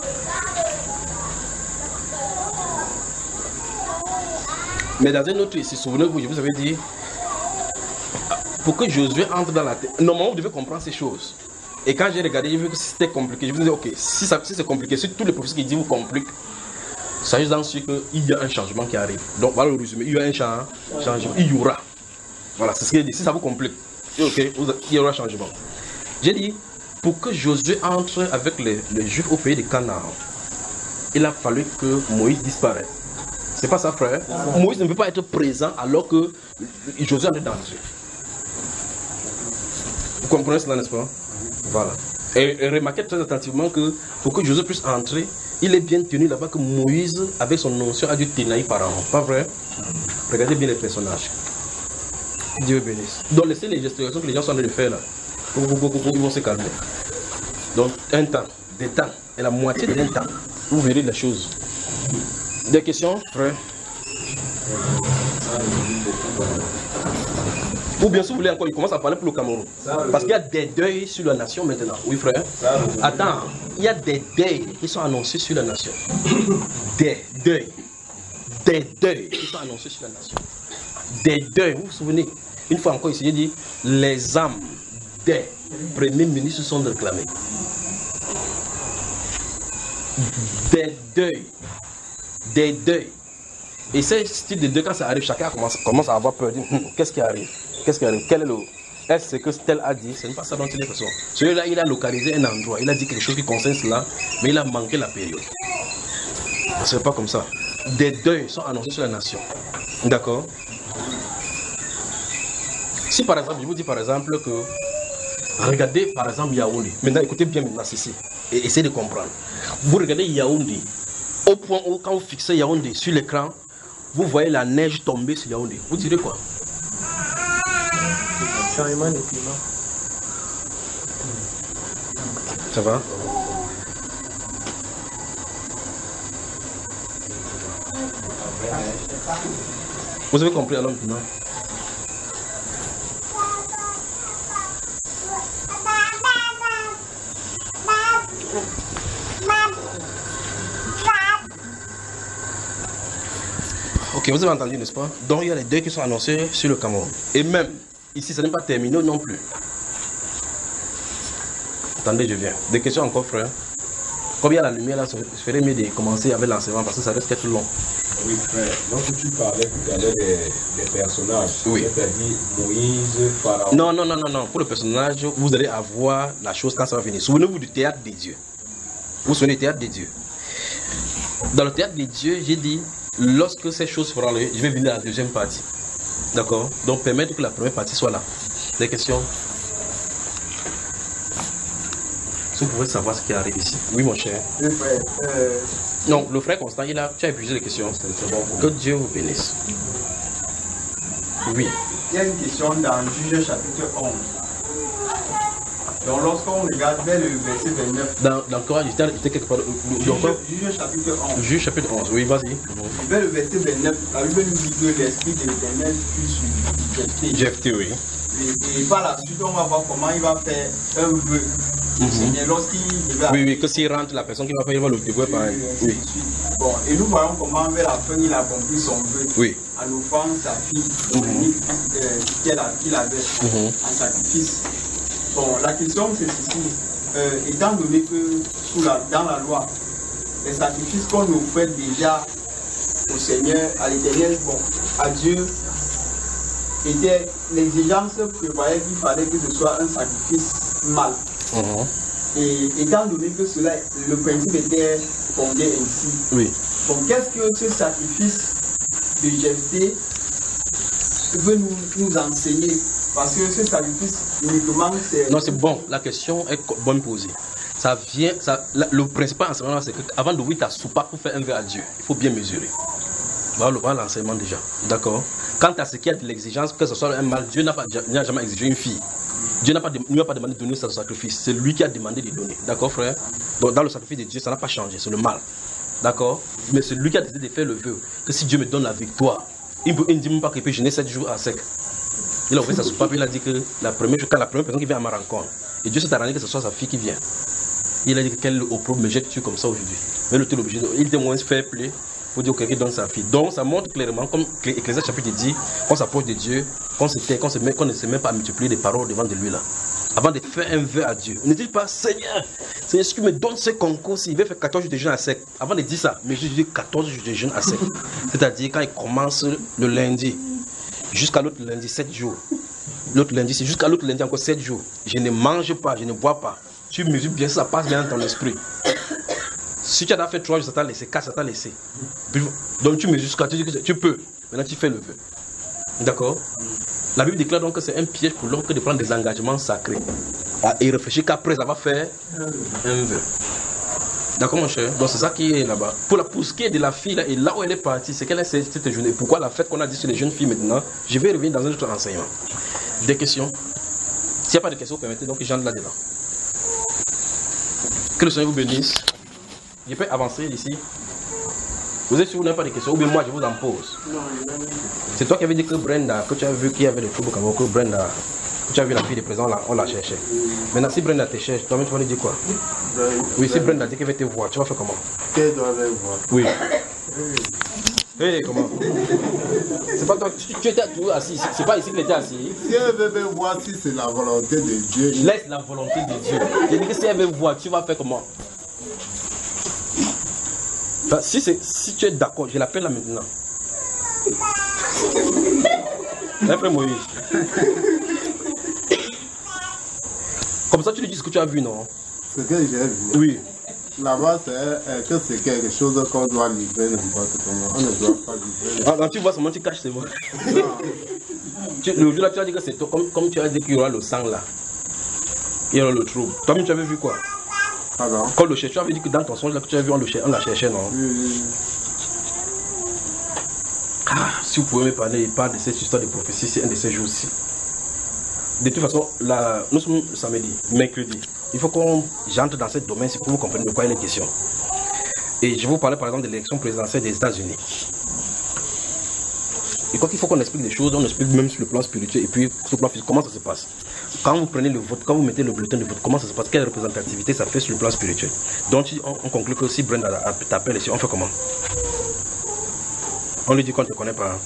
Mais dans un autre ici, souvenez-vous, je vous avais dit, pour que Josué entre dans la tête, normalement vous devez comprendre ces choses. Et quand j'ai regardé, j'ai vu que c'était compliqué. Je vous ai dit, ok, si c'est compliqué, si tous les professeurs qui disent vous compliquent, sachez dans ce qu'il y a un changement qui arrive. Donc voilà le résumé, il y a un changement, il y aura. Voilà, c'est ce qu'il dit, si ça vous complique. Ok, il y aura changement. J'ai dit, pour que Josué entre avec les Juifs au pays de Canaan, il a fallu que Moïse disparaisse. C'est pas ça, frère. Moïse ne peut pas être présent alors que Josué est d'entrer. Vous comprenez cela, n'est-ce pas? Voilà. Et remarquez très attentivement que pour que Josué puisse entrer, il est bien tenu là-bas que Moïse, avec son onction, a dû ténailler Pharaon. Pas vrai? Regardez bien les personnages. Dieu bénisse. Donc laissez les gestions que les gens sont en train de faire là. Ils vont se calmer. Donc un temps, des temps, et la moitié d'un temps, vous verrez les choses. Des questions, frère? Ou bien si vous voulez encore, il commence à parler pour le Cameroun. Parce qu'il y a des deuils sur la nation maintenant. Oui, frère? Attends, il y a des deuils qui sont annoncés sur la nation. Des deuils. Des deuils qui sont annoncés sur la nation. Des deuils, vous vous souvenez? Une fois encore, il dit les âmes des premiers ministres sont réclamées. Des deuils. Des deuils. Et ce style de deuil, quand ça arrive, chacun commence à avoir peur. Qu'est-ce qui arrive? Qu'est-ce qui arrive? Quel est le... Est-ce que tel a dit? Ce n'est pas ça dont il est question. Celui-là, il a localisé un endroit. Il a dit quelque chose qui concerne cela, mais il a manqué la période. Ce n'est pas comme ça. Des deuils sont annoncés sur la nation. D'accord? Si par exemple, je vous dis par exemple que, regardez par exemple Yaoundé. Maintenant, écoutez bien maintenant ceci et essayez de comprendre. Vous regardez Yaoundé, au point où quand vous fixez Yaoundé sur l'écran, vous voyez la neige tomber sur Yaoundé. Vous direz quoi? Changement de climat. Ça va? Vous avez compris alors maintenant? Ok, vous avez entendu, n'est-ce pas? Donc il y a les deuils qui sont annoncés sur le Cameroun. Et même, ici, ça n'est pas terminé non plus. Attendez, je viens. Des questions encore, frère? Comme il y a la lumière là, je ferais mieux de commencer avec l'enseignement parce que ça risque d'être long. Oui, frère. Donc tu parlais tout à l'heure des personnages. Oui. C'est-à-dire Moïse, Pharaon. Non. Pour le personnage, vous allez avoir la chose quand ça va venir. Souvenez-vous du théâtre des dieux. Vous vous souvenez du théâtre des dieux? Dans le théâtre des dieux, j'ai dit, lorsque ces choses feront lieu, je vais venir à la deuxième partie. D'accord? Donc permettre que la première partie soit là. Des questions? Si vous pouvez savoir ce qui arrive ici. Oui, mon cher. Le frère, Non, le frère Constant, tu as épuisé les questions. C'est bon. Que Dieu vous bénisse. Oui. Il y a une question dans Juge chapitre 11. Donc lorsqu'on regarde vers le verset 29. Dans quoi? J'étais quelque part. Juge chapitre 11. Juge chapitre 11, oui, vas-y. Vers le verset 29, la Bible nous dit que l'esprit de l'Éternel fut sur Jephthé. Jephthé, oui. Et par la suite, on va voir comment il va faire un vœu. Lorsqu'il devait... Oui, que s'il rentre, la personne qui va faire, il va le dévouer par oui. Bon, et nous voyons comment vers la fin, il a accompli son vœu. Oui. En offrant sa fille, qu'il avait en sacrifice. Bon, la question c'est ceci. Étant donné que dans la loi, les sacrifices qu'on offrait déjà au Seigneur, à l'Éternel, bon, à Dieu, était l'exigence prévoyait qu'il fallait que ce soit un sacrifice mâle. Et étant donné que cela, le principe était fondé ainsi. Oui. Bon, qu'est-ce que ce sacrifice de Jephthé veut nous enseigner? Parce que ce sacrifice, uniquement, c'est... Non, c'est bon. La question est bonne posée. Ça vient... le principal enseignement, c'est qu'avant d'ouvrir ta soupape pour faire un vœu à Dieu, il faut bien mesurer. Voilà l'enseignement déjà. D'accord? Quant à ce qui est de l'exigence, que ce soit un mâle, Dieu n'a jamais exigé une fille. Dieu n'a pas demandé de donner son sacrifice. C'est lui qui a demandé de donner. D'accord, frère? Donc, dans le sacrifice de Dieu, ça n'a pas changé. C'est le mal. D'accord? Mais c'est lui qui a décidé de faire le vœu. Que si Dieu me donne la victoire, il ne dit même pas qu'il peut jeûner 7 jours à sec. Il a ouvert sa soupape, il a dit que quand la première personne qui vient à ma rencontre, et Dieu s'est arrangé que ce soit sa fille qui vient. Il a dit que quel opprobre me jette-tu comme ça aujourd'hui? Mais le tel obligé, il était moins fair play pour dire que quelqu'un donne sa fille. Donc ça montre clairement, comme Ecclésiaste chapitre dit, qu'on s'approche de Dieu, qu'on ne se met pas à multiplier des paroles devant de lui là. Avant de faire un vœu à Dieu. Ne dites pas, Seigneur, est-ce que me donne ce concours s'il veut faire 14 jours de jeûne à sec? Avant de dire ça, mais je dis 14 jours de jeûne à sec. C'est-à-dire quand il commence le lundi, jusqu'à l'autre lundi, 7 jours. L'autre lundi, c'est jusqu'à l'autre lundi, encore 7 jours. Je ne mange pas, je ne bois pas. Tu mesures bien, ça passe bien dans ton esprit. Si tu as fait 3 jours, ça t'a laissé, 4, ça t'a laissé. Donc tu mesures jusqu'à, tu dis que tu peux. Maintenant tu fais le vœu. D'accord? La Bible déclare donc que c'est un piège pour l'homme que de prendre des engagements sacrés. Et réfléchir qu'après, ça va faire un vœu. D'accord mon cher? Donc c'est ça qui est là-bas. Pour ce qui est de la fille, là, et là où elle est partie, c'est qu'elle est cette journée. Pourquoi la fête qu'on a dit sur les jeunes filles maintenant? Je vais revenir dans un autre enseignement. Des questions? S'il n'y a pas de questions, permettez donc que j'entre là-dedans. Que le Seigneur vous bénisse. Je peux avancer d'ici. Vous êtes sûr que vous n'avez pas de questions? Ou bien moi je vous en pose. C'est toi qui avais dit que Brenda, que tu as vu qu'il y avait le trouble comme que Brenda, que tu as vu la fille de présent, on la cherchait. Maintenant si Brenda te cherche, toi-même tu vas lui dire quoi? Oui, si Brenda dit qu'elle va te voir, tu vas faire comment? Qu'elle doit me voir. Oui. Hey, comment? C'est pas toi, tu étais toujours assis, c'est pas ici qu'il était assis. Si elle veut me voir, si c'est la volonté de Dieu. Laisse la volonté de Dieu. Je dis que si elle veut voir, tu vas faire comment? Enfin, si tu es d'accord, je l'appelle là maintenant. Frère Moïse. Comme ça, tu lui dis ce que tu as vu, non? Ce que j'ai vu. Oui. Là-bas, c'est quelque chose qu'on doit livrer n'importe comment. On ne doit pas livrer. Ah, quand tu vois seulement, tu caches, c'est moi. Le jour là, tu as dit que c'est toi, comme tu as dit qu'il y aura le sang là. Il y aura le trouble. Toi-même, tu avais vu quoi? Alors? Quand le chercheur, tu avais dit que dans ton songe là que tu as vu, on la cherchait, non? Oui. Ah, si vous pouvez me parler de cette histoire de prophétie, c'est un de ces jours-ci. De toute façon, nous sommes samedi, mercredi. Il faut qu'on j'entre dans ce domaine pour que vous compreniez de quoi il est question. Et je vais vous parler par exemple de l'élection présidentielle des États-Unis. Et quoi qu'il faut qu'on explique des choses, on explique même sur le plan spirituel et puis sur le plan physique, comment ça se passe. Quand vous prenez le vote, quand vous mettez le bulletin de vote, comment ça se passe, quelle représentativité ça fait sur le plan spirituel. Donc on conclut que si Brenda t'appelle ici, on fait comment? On lui dit qu'on ne te connaît pas.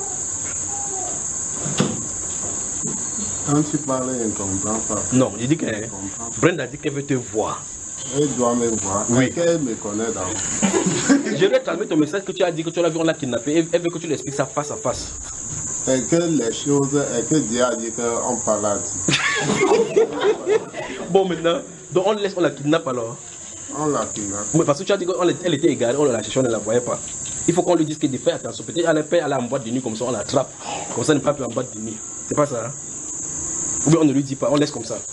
Quand tu parles, elle ne comprend pas. Non, je dis que Brenda dit qu'elle veut te voir. Elle doit me voir. Oui. Qu'elle me connaît d'abord. Je vais transmettre ton message que tu as dit que tu l'as vu, on l'a kidnappé. Elle veut que tu lui expliques ça face à face. Et que les choses, et que Dieu a dit qu'on parle à Dieu. Bon, maintenant, donc on la kidnappe alors. On la kidnappe. Mais parce que tu as dit qu'elle était égarée, on la cherchait, on ne la voyait pas. Il faut qu'on lui dise que de faire attention. Peut-être elle peut aller en boîte de nuit comme ça, on l'attrape. Comme ça, elle n'est pas plus en boîte de nuit. C'est pas ça, hein? Ou bien on ne lui dit pas, on laisse comme ça.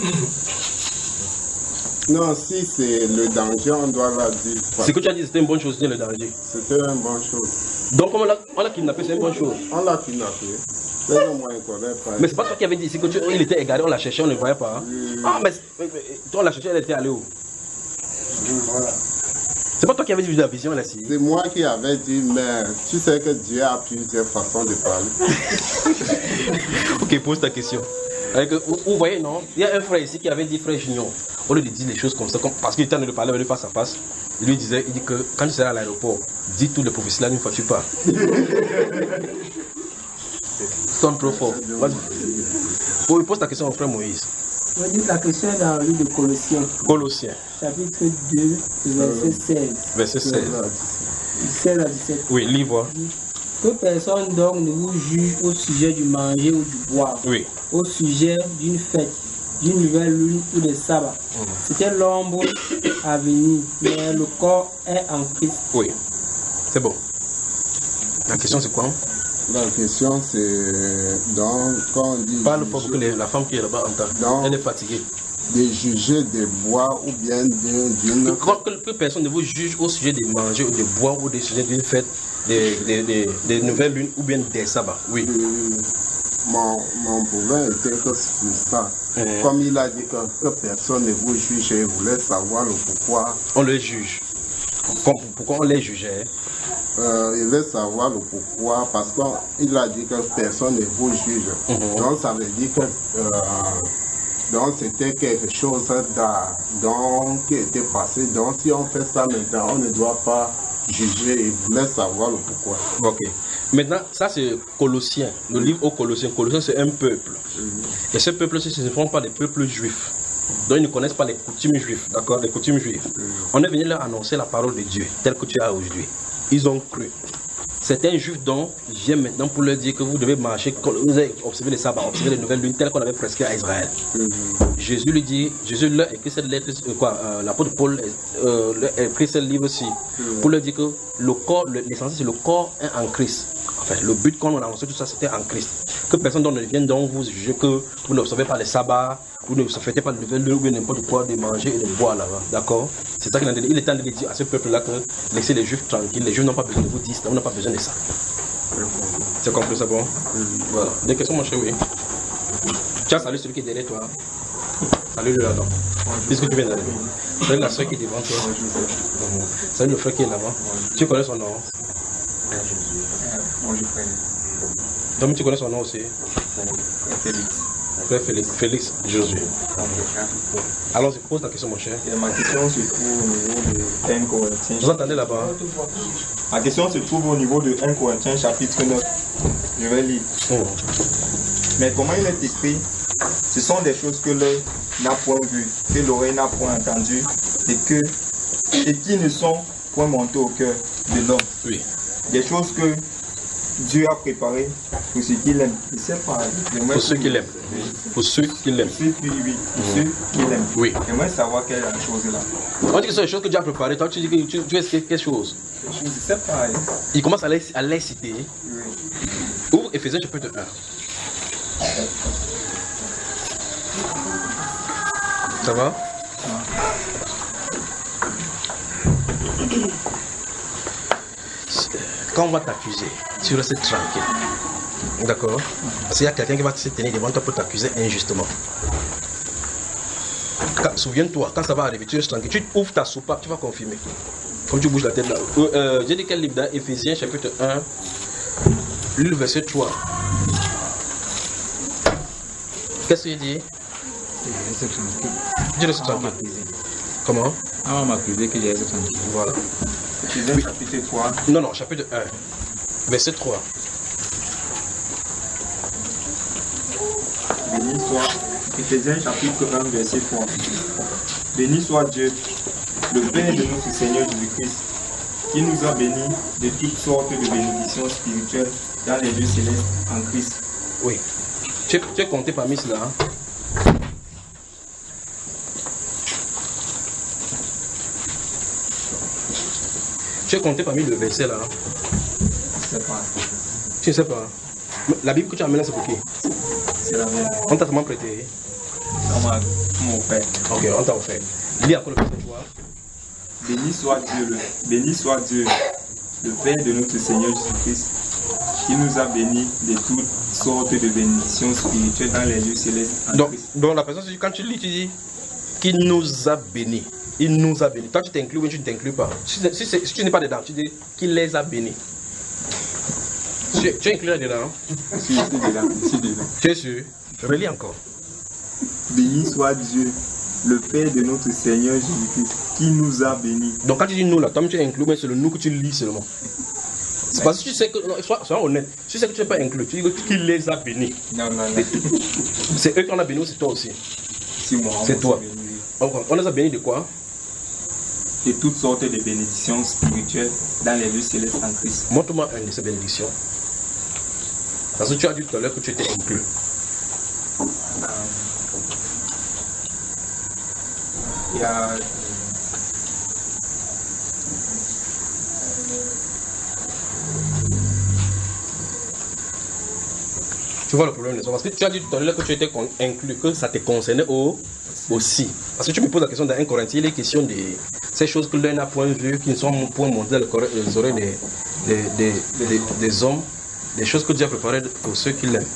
Non, si c'est le danger, on doit la dire. Ce que tu as dit, c'était une bonne chose, c'était le danger. C'était une bonne chose. Donc, comme on l'a kidnappé, c'est une bonne chose. On l'a kidnappé. C'est au moins qu'on connaît pas. Mais c'est pas toi qui avais dit, c'est que il était égaré, on l'a cherché, on ne le voyait pas. Hein? Ah, mais toi, on l'a cherché, elle était allée où? Voilà. C'est pas toi qui avais dit la vision là, si? C'est moi qui avais dit, mais tu sais que Dieu a plusieurs façons de parler. Ok, pose ta question. Vous voyez, non? Il y a un frère ici qui avait dit, frère Junior, au lieu de dire les choses comme ça, parce qu'il était en train de parler avec lui face à face, il lui disait, il dit que quand tu seras à l'aéroport, dis toutes les prophéties là une fois que tu pars. Sonne trop fort. Vas-y. Pose ta question au frère Moïse. On dit la question est dans le livre de Colossiens. Colossiens. Chapitre 2, verset 16. Verset 16. 16 à 17. Oui, livre. Que personne donc ne vous juge au sujet du manger ou du boire. Oui. Au sujet d'une fête, d'une nouvelle lune ou des sabbats. C'était l'ombre à venir, mais le corps est en Christ. Oui. C'est bon. La question c'est quoi? La question c'est donc quand on dit. Parle fort pour que la femme qui est là-bas entend. Elle est fatiguée. De juger de boire ou bien d'une. Que personne ne vous juge au sujet de manger ou de boire ou au sujet d'une fête, des nouvelles lunes ou bien des sabbats. Oui. Mon problème était que c'est ça. Comme il a dit que personne ne vous juge, et voulait savoir le pourquoi. On les juge. Pourquoi on les jugeait? Il veut savoir le pourquoi, parce qu'il a dit que personne ne vous juge. Donc ça veut dire que donc c'était quelque chose qui était passé. Donc si on fait ça maintenant, on ne doit pas juger. Il voulait savoir le pourquoi. Ok. Maintenant, ça c'est Colossiens. Le livre aux Colossiens. Colossiens c'est un peuple. Et ce peuple-ci, ce ne sont pas des peuples juifs. Donc ils ne connaissent pas les coutumes juives. D'accord? Les coutumes juives. On est venu leur annoncer la parole de Dieu, telle que tu as aujourd'hui. Ils ont cru. certains juifs donc viennent maintenant pour leur dire que vous devez marcher, vous avez observé les sabbats, observé les nouvelles lunes telles qu'on avait prescrites à Israël. Jésus lui dit, Jésus leur a écrit cette lettre, l'apôtre Paul a écrit ce livre aussi, pour leur dire que le corps, l'essentiel c'est le corps est en Christ. Enfin, le but quand on a lancé tout ça, c'était en Christ. Que personne ne vienne donc vous juger que vous n'observez pas les sabbats, vous ne faites pas de nouvelles lunes ou n'importe quoi de manger et de boire là-bas. D'accord? C'est ça qu'il est temps de dire à ce peuple-là que laissez les juifs tranquilles. Les juifs n'ont pas besoin de vous dire, on n'a pas besoin de ça. C'est compris, c'est bon? Voilà. Des questions, mon cher, oui. Tu as salué celui qui est derrière toi. Salut le là-dedans. Puisque tu viens d'arriver. Salut la soeur qui est devant toi. Salut le frère qui est là-bas. Tu connais son nom? Donc tu connais son nom aussi? Frère Félix. Félix Josué. Alors, pose ta question, mon cher. Ma question se trouve au niveau de 1 Corinthiens. Vous entendez là-bas? Ma question se trouve au niveau de 1 Corinthiens, chapitre 9. Je vais lire. Mais comment il est écrit, ce sont des choses que l'œil n'a point vues, que l'oreille n'a point entendues, et qui ne sont point montées au cœur de l'homme. Oui. Des choses que Dieu a préparées pour ceux qui l'aiment. Pour ceux qui l'aiment. Pour ceux qui l'aiment. Pour ceux qui l'aiment. Oui. J'aimerais savoir quelle est la chose là. On dit que ce sont des choses que Dieu a préparées. Toi, tu dis que tu es quelque chose. Je ne sais pas. Il commence à les citer. Oui. Ouvre Éphésiens chapitre 1. Ça va? Quand on va t'accuser, tu restes tranquille. D'accord? Parce qu'il y a quelqu'un qui va se tenir devant toi pour t'accuser injustement. Souviens-toi, quand ça va arriver, tu restes tranquille. Tu ouvres ta soupape, tu vas confirmer. Comme tu bouges la tête là. J'ai dit quel livre là? Éphésiens chapitre 1, le verset 3. Qu'est-ce qu'il dit? Je reste tranquille. Comment? On m'a accusé que j'ai resté tranquille. Voilà. Éphésiens chapitre 3. Non, chapitre 1, verset 3. Béni soit, Éphésiens chapitre 1, verset 3. Béni soit Dieu, le Père de notre Seigneur Jésus-Christ, qui nous a bénis de toutes sortes de bénédictions spirituelles dans les lieux célestes en Christ. Oui. Tu es compté parmi cela. Hein? Tu es compté parmi le verset là. Je ne sais pas. Tu ne sais pas. La Bible que tu as amenée, c'est pour qui? C'est la même. On t'a tellement prêté. On m'a offert. Ok, on t'a offert. Lis encore le verset 3. Béni soit Dieu, le Père de notre Seigneur Jésus-Christ, qui nous a bénis de toutes sortes de bénédictions spirituelles dans les lieux célestes en Christ. Donc la personne, quand tu lis, tu dis qu'il nous a bénis. Il nous a bénis. Toi, tu t'inclus ou tu ne t'inclus pas. Si tu n'es pas dedans, tu dis qu'il les a bénis. Tu es inclus là-dedans? Si, je suis dedans. Tu es sûr? Je relis encore. Béni soit Dieu, le Père de notre Seigneur Jésus-Christ, qui nous a bénis. Donc quand tu dis nous là, toi tu es inclus, mais c'est le nous que tu lis seulement. C'est parce que tu sais que, sois honnête, tu sais que tu n'es pas inclus, tu dis qu'il les a bénis. Non. C'est eux qui en a béni ou c'est toi aussi? C'est moi. C'est toi. On les a bénis de quoi? De toutes sortes de bénédictions spirituelles dans les lieux célestes en Christ. Montre-moi une de ces bénédictions. Parce que tu as dit tout à l'heure que tu étais inclus. Il y a tu vois le problème, parce que tu as dit tout à l'heure que tu étais inclus, que ça te concernait aussi. Parce que tu me poses la question dans 1 Corinthiens, il est question de ces choses que l'un n'a point vues, qui ne sont point montées dans les oreilles des hommes, des choses que Dieu a préparées pour ceux qui l'aiment.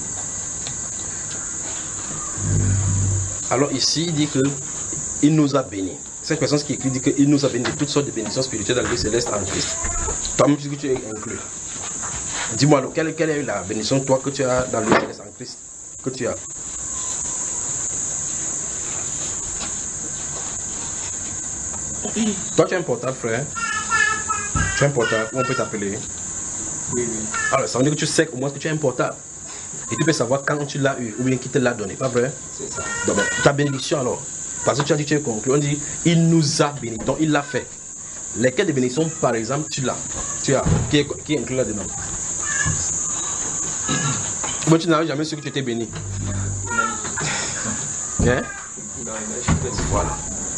Alors ici, il dit qu'il nous a bénis. Cette personne qui écrit dit qu'il nous a bénis de toutes sortes de bénédictions spirituelles dans le lieu céleste en Christ. Toi-même, tu dis que tu es inclus. Dis-moi, quelle est la bénédiction toi que tu as dans le lieu céleste en Christ que tu as? Toi, tu as un portable, frère. Tu as un portable, on peut t'appeler. Oui. Alors, ça veut dire que tu sais au moins que tu as un portable. Et tu peux savoir quand tu l'as eu ou bien qui te l'a donné, pas vrai? C'est ça. Donc, ta bénédiction alors, parce que tu as dit que tu es conclu, on dit il nous a bénis, donc il l'a fait. Lesquelles des bénédictions, par exemple, tu l'as? tu as, qui est inclus là-dedans. Moi, tu n'avais jamais su que tu étais béni. Hein? Voilà.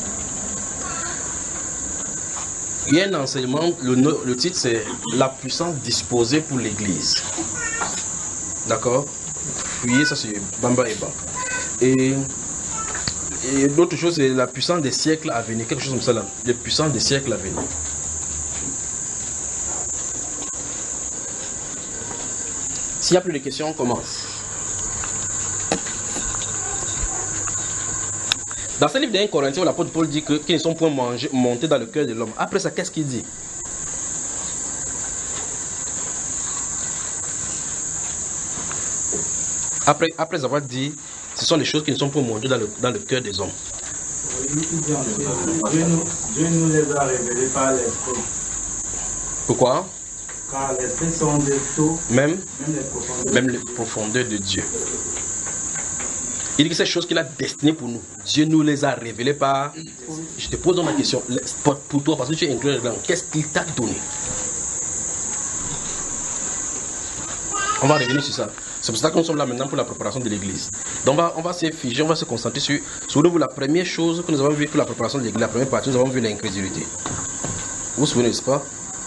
Il y a un enseignement, le titre c'est La puissance disposée pour l'Église. D'accord? Fuyez, ça c'est Bamba et Bamba. Et l'autre chose c'est la puissance des siècles à venir, quelque chose comme ça là. La puissance des siècles à venir. S'il n'y a plus de questions, on commence. Dans ce livre d'un Corinthien, l'apôtre Paul dit qu'ils ne sont point montés dans le cœur de l'homme. Après ça, qu'est-ce qu'il dit? Après avoir dit, ce sont des choses qui ne sont pas montées dans le cœur des hommes. Dieu nous les a révélées par l'esprit. Pourquoi? Car l'esprit sont de tout, même les profondeurs de Dieu. Il dit que ces choses qu'il a destinées pour nous, Dieu nous les a révélées par... Je te pose donc la question, pour toi, parce que tu es inclus dedans, qu'est-ce qu'il t'a donné? On va revenir sur ça. C'est pour ça que nous sommes là maintenant pour la préparation de l'église. Donc on va se figer, on va se concentrer sur... Souvenez-vous, la première chose que nous avons vue pour la préparation de l'église, la première partie, nous avons vu l'incrédulité. Vous vous souvenez, n'est-ce pas?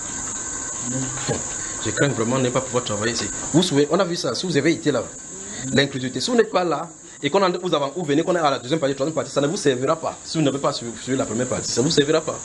Je crains vraiment de ne pas pouvoir travailler ici. Vous vous souvenez, on a vu ça, si vous avez été là, l'incrédulité. Si vous n'êtes pas là, et qu'on vous venez, qu'on est à la deuxième partie, troisième partie, ça ne vous servira pas. Si vous n'avez pas suivi la première partie, ça ne vous servira pas.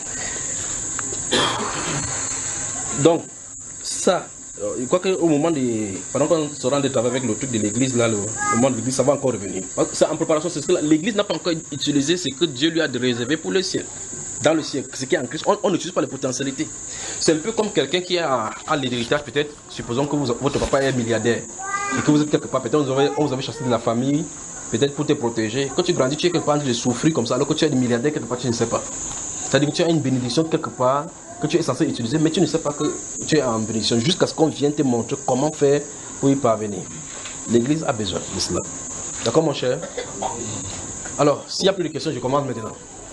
Donc, ça, je crois qu'au moment pendant qu'on se rend de travail avec le truc de l'église, là, le moment de l'église, ça va encore revenir. En préparation, c'est ce que l'église n'a pas encore utilisé, c'est que Dieu lui a réservé pour le ciel. Dans le ciel, ce qui est en Christ, on n'utilise pas les potentialités. C'est un peu comme quelqu'un qui a l'héritage, peut-être, supposons que votre papa est milliardaire. Et que vous êtes quelque part, peut-être on vous avez chassé de la famille, peut-être pour te protéger. Quand tu grandis, tu es quelque part en train de souffrir comme ça, alors que tu es milliardaire quelque part, tu ne sais pas. C'est-à-dire que tu as une bénédiction quelque part que tu es censé utiliser, mais tu ne sais pas que tu es en bénédiction, jusqu'à ce qu'on vienne te montrer comment faire pour y parvenir. L'église a besoin de cela. D'accord, mon cher? Alors, s'il n'y a plus de questions, je commence maintenant.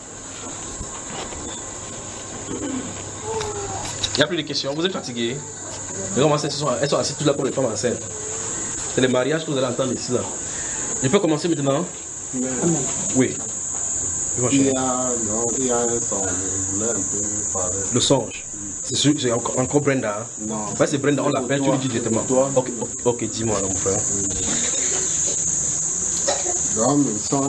Il n'y a plus de questions, vous êtes fatigués? Elles sont assises toutes là pour les femmes enceintes. C'est les mariages que vous allez entendre ici là. Je peux commencer maintenant? Oui. Il y a un songe, je voulais un peu parler. Le songe? C'est encore Brenda? Hein? Non. Ouais, c'est Brenda, on l'appelle, tu lui dis directement. Ok, dis-moi là, mon frère. Dans le songe,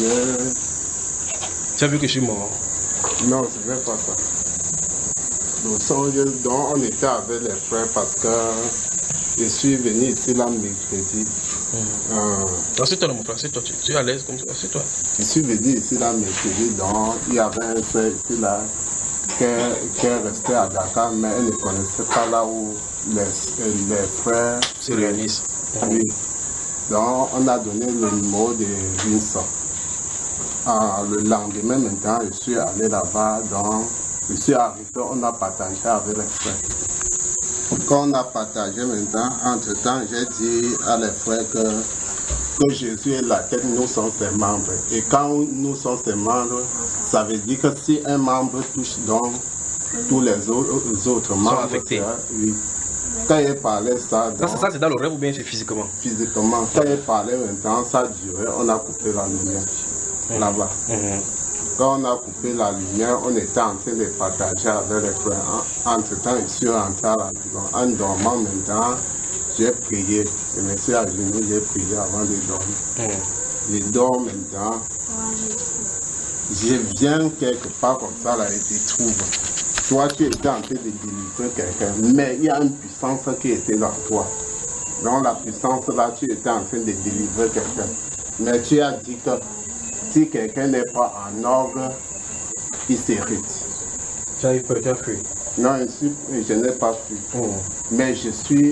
tu as vu que je suis mort? Non, ce n'est pas ça. Le songe dont on était avec les frères parce que je suis venu ici là mercredi. Assieds-toi, mon frère, assieds-toi, tu es à l'aise comme ça, assieds-toi. Je suis venu ici là mercredi, donc il y avait un frère ici là qui est resté à Dakar, mais elle ne connaissait pas là où les frères se réunissent. Oui. Donc on a donné le numéro de Vincent. Le lendemain maintenant, je suis allé là-bas, donc je suis arrivé, on a partagé avec les frères. Quand on a partagé maintenant, entre-temps, j'ai dit à les frères que Jésus est la tête, nous sommes ses membres. Et quand nous sommes ses membres, ça veut dire que si un membre touche donc tous les autres membres, affectés. Oui. Quand il parlait ça... Ça c'est dans le rêve ou bien c'est physiquement? Physiquement. Quand il parlait maintenant, ça durait, on a coupé la lumière là-bas. Quand on a coupé la lumière, on était en train de partager avec les frères. Entre-temps, je suis rentré à la maison. En dormant maintenant, j'ai prié. Je me suis à genoux, j'ai prié avant de dormir. Je dors maintenant. Je viens quelque part comme ça, là, et te trouve. Toi, tu étais en train de délivrer quelqu'un, mais il y a une puissance qui était dans toi. Dans la puissance, là, tu étais en train de délivrer quelqu'un. Mais tu as dit que si quelqu'un n'est pas en ordre, il s'irrite. Tu as peut-être fui? Non, je n'ai pas fui. Mais je suis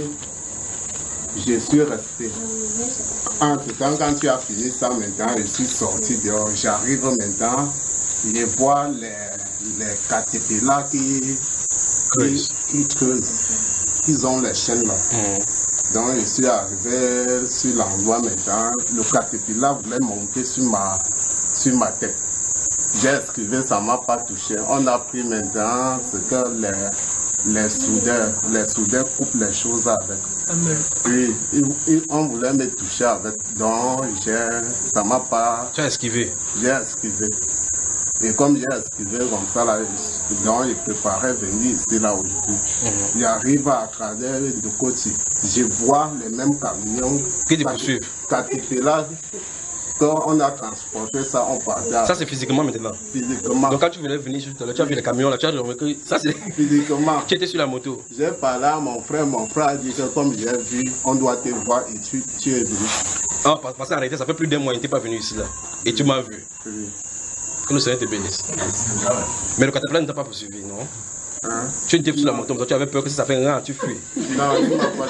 resté. Entre-temps, quand tu as fini ça maintenant, je suis sorti dehors. J'arrive maintenant, je vois les caterpillars qui creusent. Ils ont les chaînes là. Donc je suis arrivé sur l'endroit maintenant. Le caterpillar voulait monter sur ma tête. J'ai esquivé, ça ne m'a pas touché. On a pris maintenant ce que les soudeurs coupent les choses avec. Amen. Puis on voulait me toucher avec, donc ça m'a pas... Tu as esquivé? J'ai esquivé. Et comme j'ai esquivé comme ça, là, donc il préparait venir ici là aujourd'hui. J'arrive à travers de côté, je vois les mêmes camions qui te poursuivent. Caterpillar. Quand on a transporté ça, on partait. Ça c'est physiquement maintenant. Physiquement. Donc quand tu venais venir sur tu as vu les camions là, tu as remarqué que ça c'est physiquement. Tu étais sur la moto. J'ai parlé à mon frère a dit que comme j'ai vu, on doit te voir et tu es venu. Ah, parce qu'en réalité, ça fait plus d'un mois que tu n'es pas venu ici là. Et tu m'as vu. Oui. Que le Seigneur te bénisse. Mais le caterpillar ne t'a pas poursuivi, non? Hein? Tu étais sur la moto, toi, tu avais peur que si ça fait rien, tu fuis. Non, il ne m'a pas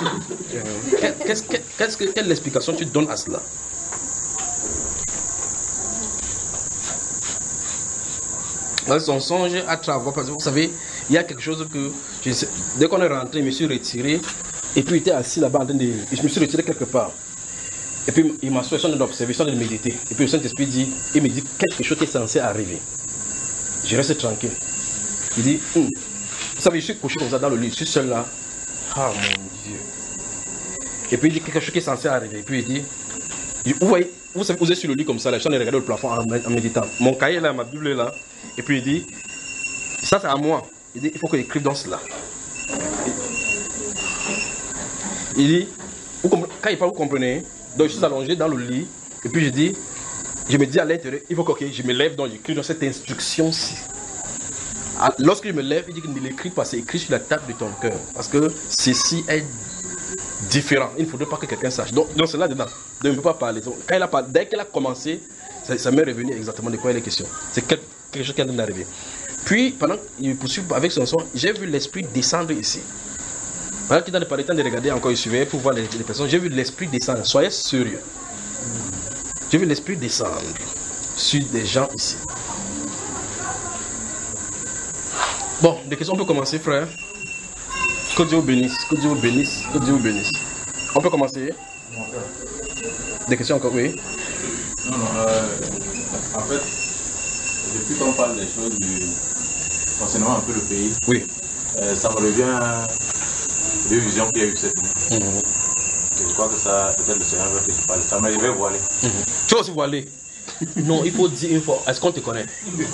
dit. Quelle explication tu donnes à cela? Son songe à travers, parce que vous savez, il y a quelque chose que, dès qu'on est rentré, je me suis retiré, et puis il était assis là-bas en train de... Je me suis retiré quelque part. Et puis il m'a souhaité son d'observation, de méditer. Et puis le Saint-Esprit dit, il me dit quelque chose qui est censé arriver. Je reste tranquille. Il dit, vous savez, je suis couché comme ça dans le lit, je suis seul là. Ah mon Dieu. Et puis il dit quelque chose qui est censé arriver. Et puis il dit, vous voyez, vous savez, vous êtes sur le lit comme ça, là, je suis en train de regarder le plafond en méditant. Mon cahier là, ma Bible est là. Et puis il dit, ça c'est à moi. Il dit, il faut que j'écrive dans cela. Il dit, quand il parle, vous comprenez. Donc je suis allongé dans le lit. Et puis je me dis à l'intérieur, il faut que je me lève, donc j'écris dans cette instruction-ci. Lorsque je me lève, il dit qu'il ne l'écrit pas, c'est écrit sur la table de ton cœur. Parce que ceci est différent. Il ne faudrait pas que quelqu'un sache. Donc c'est là-dedans. Donc il ne peut pas parler. Donc, quand il a parlé, dès qu'il a commencé, ça m'est revenu exactement de quoi il est question. C'est quelque chose qui est en train d'arriver. Puis, pendant qu'il poursuit avec son son, j'ai vu l'esprit descendre ici. Pendant qu'il est dans le temps de regarder encore, il suivait pour voir les personnes. J'ai vu l'esprit descendre. Soyez sérieux. J'ai vu l'esprit descendre sur des gens ici. Bon, des questions, on peut commencer, frère. Que Dieu vous bénisse, que Dieu vous bénisse, que Dieu vous bénisse. On peut commencer? Des questions encore, oui? Non, en fait, depuis qu'on parle des choses concernant un peu le pays, oui. Ça me revient des visions qu'il y a eu cette nuit. Je crois que ça, peut-être le Seigneur veut que je parle. Ça m'arrivait voilé. Tu vas aussi voilé? Non, il faut dire une fois. Est-ce qu'on te connaît?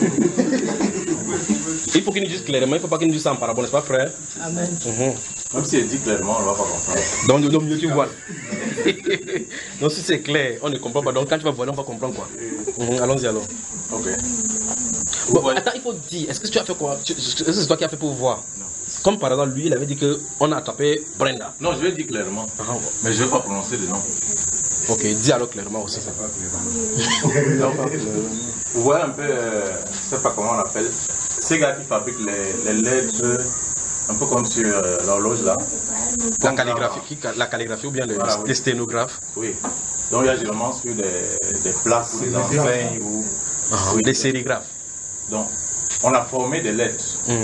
Il faut qu'il nous dise clairement, il ne faut pas qu'il nous dise ça en parabole, n'est-ce pas, frère? Amen. Même si elle dit clairement, on ne va pas comprendre. Donc mieux tu voiles. Donc si c'est clair, on ne comprend pas. Donc quand tu vas voiler, on va comprendre quoi. Allons-y alors. Ok. Bon, attends, il faut dire, est-ce que tu as fait quoi? Est-ce que c'est toi qui as fait pour voir? Non. Comme par exemple, lui, il avait dit qu'on a attrapé Brenda. Non, je vais dire clairement. Mais je ne vais pas prononcer le nom. Ok, dis alors clairement aussi. C'est pas clairement. Vous voyez un peu, je ne sais pas comment on appelle, ces gars qui fabriquent les lettres, un peu comme sur l'horloge là. La calligraphie ou bien les sténographes. Oui. Donc il y a généralement sur des plaques pour les enseignes ou des sérigraphes. Donc on a formé des lettres.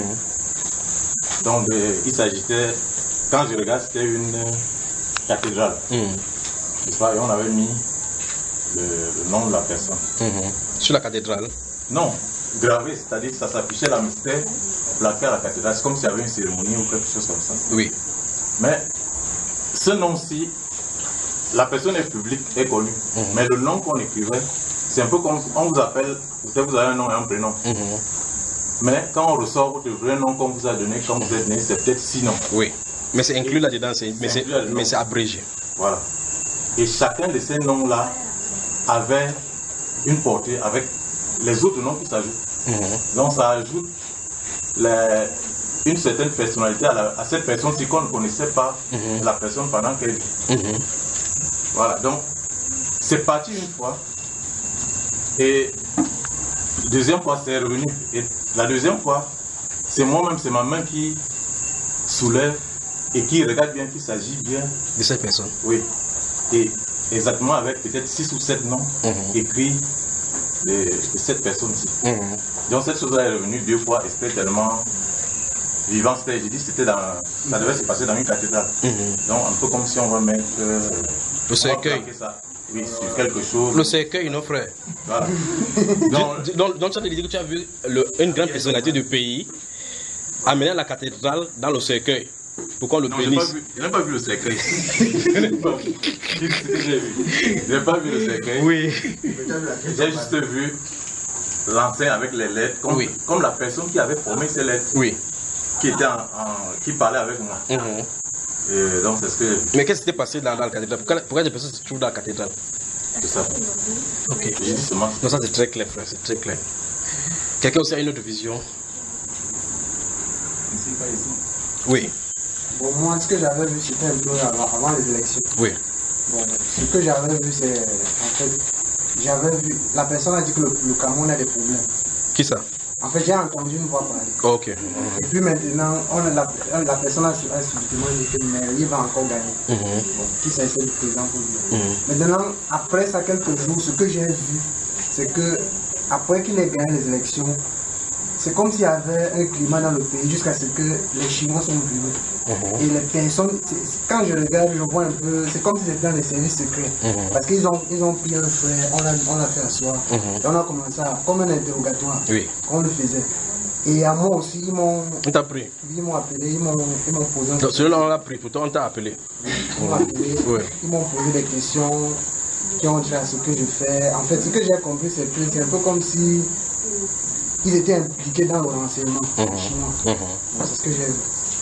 Donc il s'agissait, quand je regarde, c'était une cathédrale. Et on avait mis le nom de la personne. Sur la cathédrale? Non, gravé, c'est-à-dire que ça s'affichait la mystère plaqué à la cathédrale. C'est comme s'il y avait une cérémonie ou quelque chose comme ça. Oui. Mais ce nom-ci, la personne est publique, est connue. Mais le nom qu'on écrivait, c'est un peu comme on vous appelle, peut-être vous avez un nom et un prénom. Mais quand on ressort votre vrai nom qu'on vous a donné, quand vous êtes né, c'est peut-être 6 noms. Oui. Mais c'est inclus là-dedans, mais c'est abrégé. Voilà. Et chacun de ces noms-là avait une portée avec les autres noms qui s'ajoutent. Donc ça ajoute une certaine personnalité à cette personne-ci qu'on ne connaissait pas la personne pendant qu'elle vit. Voilà, donc c'est parti une fois. Et deuxième fois, c'est revenu. Et la deuxième fois, c'est moi-même, c'est ma main qui soulève et qui regarde bien qu'il s'agit bien de cette personne. Oui. Et exactement avec peut-être 6 ou 7 noms écrits de cette personne-ci. Donc cette chose-là est revenue 2 fois et c'était tellement vivant. J'ai dit ça devait se passer dans une cathédrale. Donc un peu comme si on va mettre le cercueil. Oui, sur quelque chose. Le cercueil, non frère. Voilà. Donc tu as dit que tu as vu une grande personnalité du pays amené à la cathédrale dans le cercueil pour qu'on le bénisse. Je n'ai pas vu le cercueil. Je n'ai pas vu le cercueil. Oui. J'ai juste vu l'enseigne avec les lettres, comme la personne qui avait formé ces lettres, qui parlait avec moi. Et donc c'est ce que j'ai vu. Mais qu'est-ce qui s'est passé dans la cathédrale? Pourquoi des personnes se trouvent dans la cathédrale? C'est ça. Ok. J'ai dit seulement. Non, ça c'est très clair, frère, c'est très clair. Quelqu'un aussi a une autre vision? Ici, pas ici. Oui. Bon, moi, ce que j'avais vu, c'était un peu avant les élections. Oui. Bon, ce que j'avais vu, c'est, en fait, j'avais vu, la personne a dit que le Cameroun a des problèmes. Qui ça? En fait, j'ai entendu une voix parler. Oh, ok. Et puis maintenant, la personne a subitement dit que mais il va encore gagner. Bon, qui c'est le président pour lui. Maintenant, après ça, quelques jours, ce que j'ai vu, c'est que après qu'il ait gagné les élections, c'est comme s'il y avait un climat dans le pays jusqu'à ce que les Chinois sont venus. Et les personnes, quand je regarde, je vois un peu, c'est comme si c'était dans les services secrets. Parce qu'ils ont pris un frère, on l'a fait asseoir. Et on a commencé comme un interrogatoire. Oui. On le faisait. Et à moi aussi, ils m'ont appelé, ils m'ont posé un donc, celui-là, on l'a pris, pourtant on t'a appelé. Ils m'ont appelé, ils m'ont posé des questions qui ont trait à ce que je fais. En fait, ce que j'ai compris, c'est que c'est un peu comme si ils étaient impliqués dans le renseignement chinois. Bon, c'est ce que j'ai vu.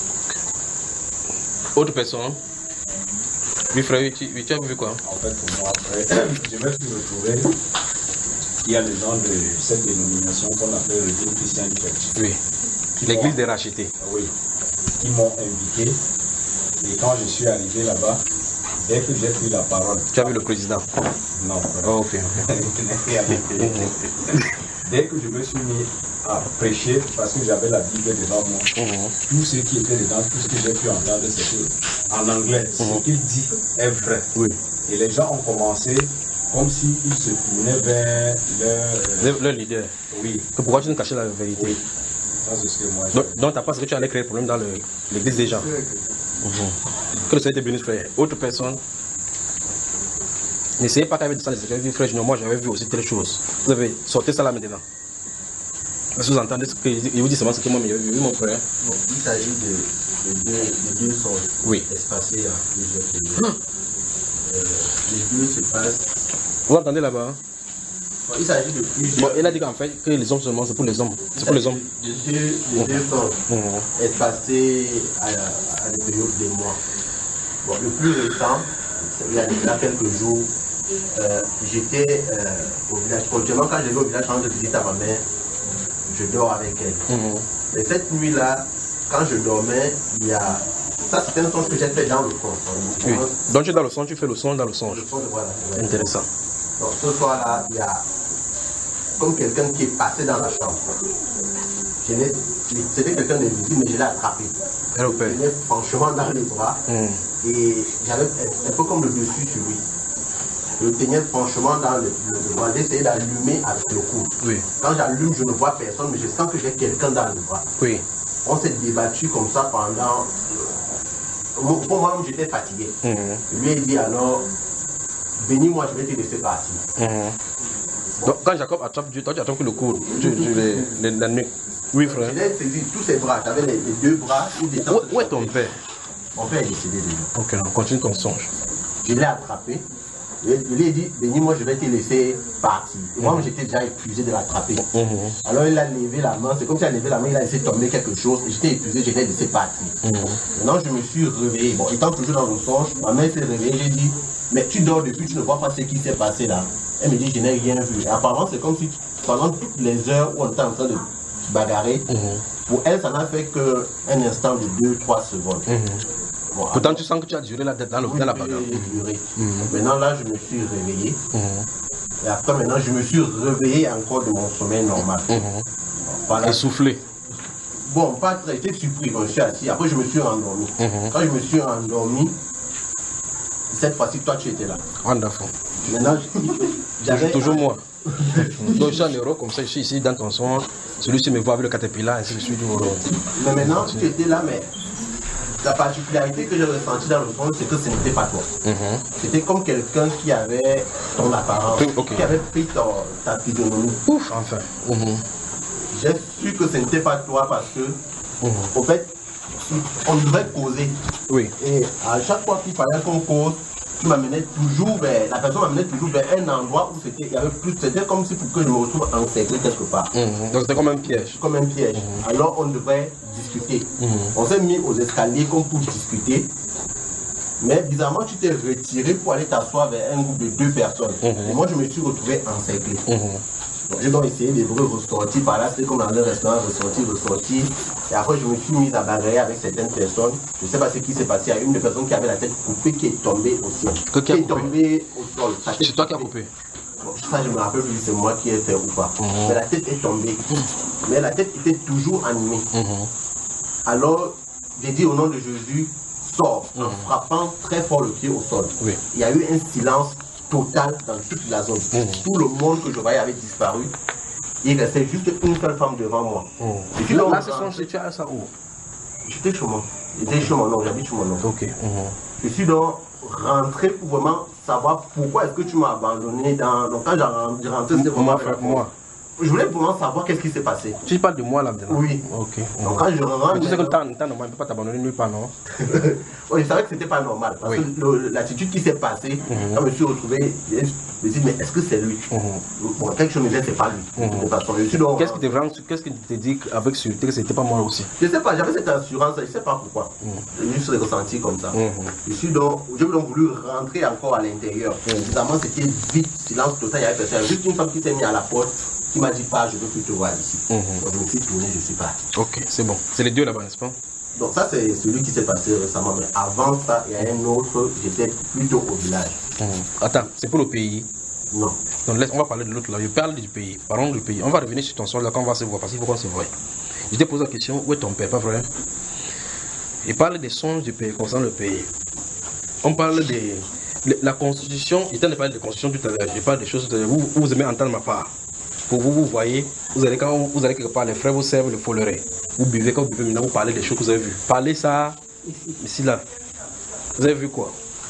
Autre personne? Oui, frère, tu as vu quoi? En fait, pour moi, après, je me suis retrouvé. Il y a les gens de cette dénomination qu'on appelle le Redeemed Christian Church. Oui. L'église des rachetés. Oui. Qui m'ont invité. Et quand je suis arrivé là-bas, dès que j'ai pris la parole. Tu as vu le président? Non. Oh, ok. Dès que je me suis mis à prêcher, parce que j'avais la Bible devant moi, tout ce qui était dedans, tout ce que j'ai pu entendre, c'était en anglais. Ce qu'il dit est vrai. Oui. Et les gens ont commencé comme s'ils se tournaient vers leur leader. Oui. Que pourquoi tu nous cachais la vérité? Oui. Ça, c'est ce que moi. Donc, tu n'as pas pensé que tu allais créer problème dans l'église des gens? Que le Seigneur te bénisse, frère. Autre personne? N'essayez pas qu'avec des secrets, frère, moi j'avais vu aussi telle chose. Vous avez sorti ça là maintenant. Est-ce que vous entendez ce qu'il vous dit seulement ce que moi j'avais vu, mon frère? Bon, il s'agit de deux songes espacés à plusieurs pays. Les deux se passent. Vous entendez là-bas? Bon, il s'agit de plusieurs. Bon, il a dit qu'en fait, que les hommes seulement, c'est pour les hommes. C'est pour les hommes. De deux songes espacés à des périodes de mois. Bon, le plus récent, il y a déjà quelques jours, j'étais au village. Continuellement, quand je vais au village, quand je visite à ma mère, je dors avec elle. Mais cette nuit-là, quand je dormais, il y a. Ça, c'est un songe que j'ai fait dans le songe. Oui. Donc, tu es dans le songe, tu fais le songe dans le songe. Le songe, voilà. Intéressant. Donc, ce soir-là, il y a comme quelqu'un qui est passé dans la chambre. C'était quelqu'un de visible, mais je l'ai attrapé. Je l'ai franchement dans les bras. Et j'avais un peu comme le dessus sur lui. Je le tenais franchement dans le bras. J'ai essayé d'allumer avec le coude. Oui. Quand j'allume, je ne vois personne, mais je sens que j'ai quelqu'un dans le bras. Oui. On s'est débattu comme ça pendant. Pour moi, j'étais fatigué. Je lui ai dit alors, bénis-moi, je vais te laisser partir. Donc, quand Jacob attrape Dieu, toi tu attrapes le coude, la nuque. Oui, frère. Je l'ai saisi tous ses bras. J'avais les deux bras. Où est ton père? Mon père est décédé déjà. Ok, on continue ton songe. Je l'ai attrapé. Je lui ai dit, bénis-moi, je vais te laisser partir. Et moi, j'étais déjà épuisé de l'attraper. Alors, il a levé la main. C'est comme s'il a levé la main, il a laissé tomber quelque chose. Et j'étais épuisé, je l'ai laissé partir. Maintenant, je me suis réveillé. Bon, étant toujours dans le songe, ma mère s'est réveillée. J'ai dit, mais tu dors depuis, tu ne vois pas ce qui s'est passé là. Elle me dit, je n'ai rien vu. Et apparemment, c'est comme si pendant toutes les heures où on était en train de bagarrer, pour elle, ça n'a fait qu'un instant de 2-3 secondes. Bon, pourtant, alors, tu sens que tu as duré dans la bagarre. Maintenant, là, je me suis réveillé. Et après, maintenant, je me suis réveillé encore de mon sommeil normal. Essoufflé. Bon, pas très, j'étais surpris quand je suis assis. Après, je me suis endormi. Quand je me suis endormi, cette fois-ci, toi, tu étais là. Wonderful. Maintenant, j'avais toujours moi. Donc, je suis en euro comme ça, je suis ici dans ton songe. Celui-ci me voit avec le caterpillar, ainsi de suite. Mais maintenant, tu étais là, mais la particularité que j'ai ressentie dans le fond, c'est que ce n'était pas toi. C'était comme quelqu'un qui avait ton apparence, qui avait pris ta physionomie. Ouf, enfin. J'ai su que ce n'était pas toi parce que En fait, on devrait causer. Oui. Et à chaque fois qu'il fallait qu'on cause, tu m'amenais toujours vers, la personne m'amenait toujours vers un endroit où il y avait plus, c'était comme si pour que je me retrouve encerclé quelque part. Donc c'était comme un piège. Comme un piège. Alors on devrait discuter. On s'est mis aux escaliers comme pour discuter. Mais bizarrement, tu t'es retiré pour aller t'asseoir vers un groupe de 2 personnes. Et moi, je me suis retrouvé encerclé. Donc, j'ai donc essayé de ressortir par là. C'était comme dans un restaurant, ressortir. Et après, je me suis mis à bagarrer avec certaines personnes. Je ne sais pas ce qui s'est passé. Il y a une des personnes qui avait la tête coupée qui est tombée au sol. Qui est tombée au sol. C'est toi qui as coupé? Ça, je me rappelle plus si c'est moi qui ai fait ou pas. Mais la tête est tombée. Mais la tête était toujours animée. Alors, j'ai dit au nom de Jésus, sort en frappant très fort le pied au sol. Il y a eu un silence total dans toute la zone. Tout le monde que je voyais avait disparu. Il restait juste une seule femme devant moi. Et puis là, tu as ça où? J'étais chez moi. J'étais chez mon oncle, j'habite chez mon oncle. Je suis donc rentré pour vraiment savoir pourquoi est-ce que tu m'as abandonné dans... Donc quand j'ai rentré, c'était vraiment moi. Je voulais vraiment savoir qu'est-ce qui s'est passé. Tu parles de moi là maintenant? Oui. Ok. Donc quand je rentre... Tu sais que le temps normal, il ne peut pas t'abandonner nulle part, non? Oui, je savais que c'était pas normal. Parce que l'attitude qui s'est passée, quand je me suis retrouvé, je me suis dit, mais est-ce que c'est lui? Bon, quelque chose me disait, c'est pas lui. De toute façon, je suis donc... Qu'est-ce qui te dit avec sûreté que c'était pas moi aussi? Je sais pas, j'avais cette assurance, je sais pas pourquoi. Je me suis ressenti comme ça. J'ai donc voulu rentrer encore à l'intérieur. Évidemment, c'était vite, silence total, il y avait personne. Juste une femme qui s'est mise à la porte. Il m'a dit pas, je ne veux plus te voir ici. Donc je me suis tourné, je suis parti. Ok, c'est bon. C'est les 2 là-bas, n'est-ce pas? Donc ça c'est celui qui s'est passé récemment. Mais avant ça, il y a un autre, j'étais plutôt au village. Attends, c'est pour le pays? Non. Donc laisse, on va parler de l'autre là. Je parle du pays. Parlons du pays. On va revenir sur ton sol là quand on va se voir parce qu'il faut qu'on se voie. Je t'ai posé la question, où est ton père, pas vrai? Il parle des songes du pays, concernant le pays. On parle de la constitution. Il t'en parle de constitution tout à l'heure. Je parle des choses où vous aimez entendre ma part. Pour vous, vous voyez, quand vous allez quelque part, les frères vous servent le follerai. Vous buvez, quand vous buvez, maintenant vous parlez des choses que vous avez vues. Parlez ça, ici là. Vous avez vu quoi?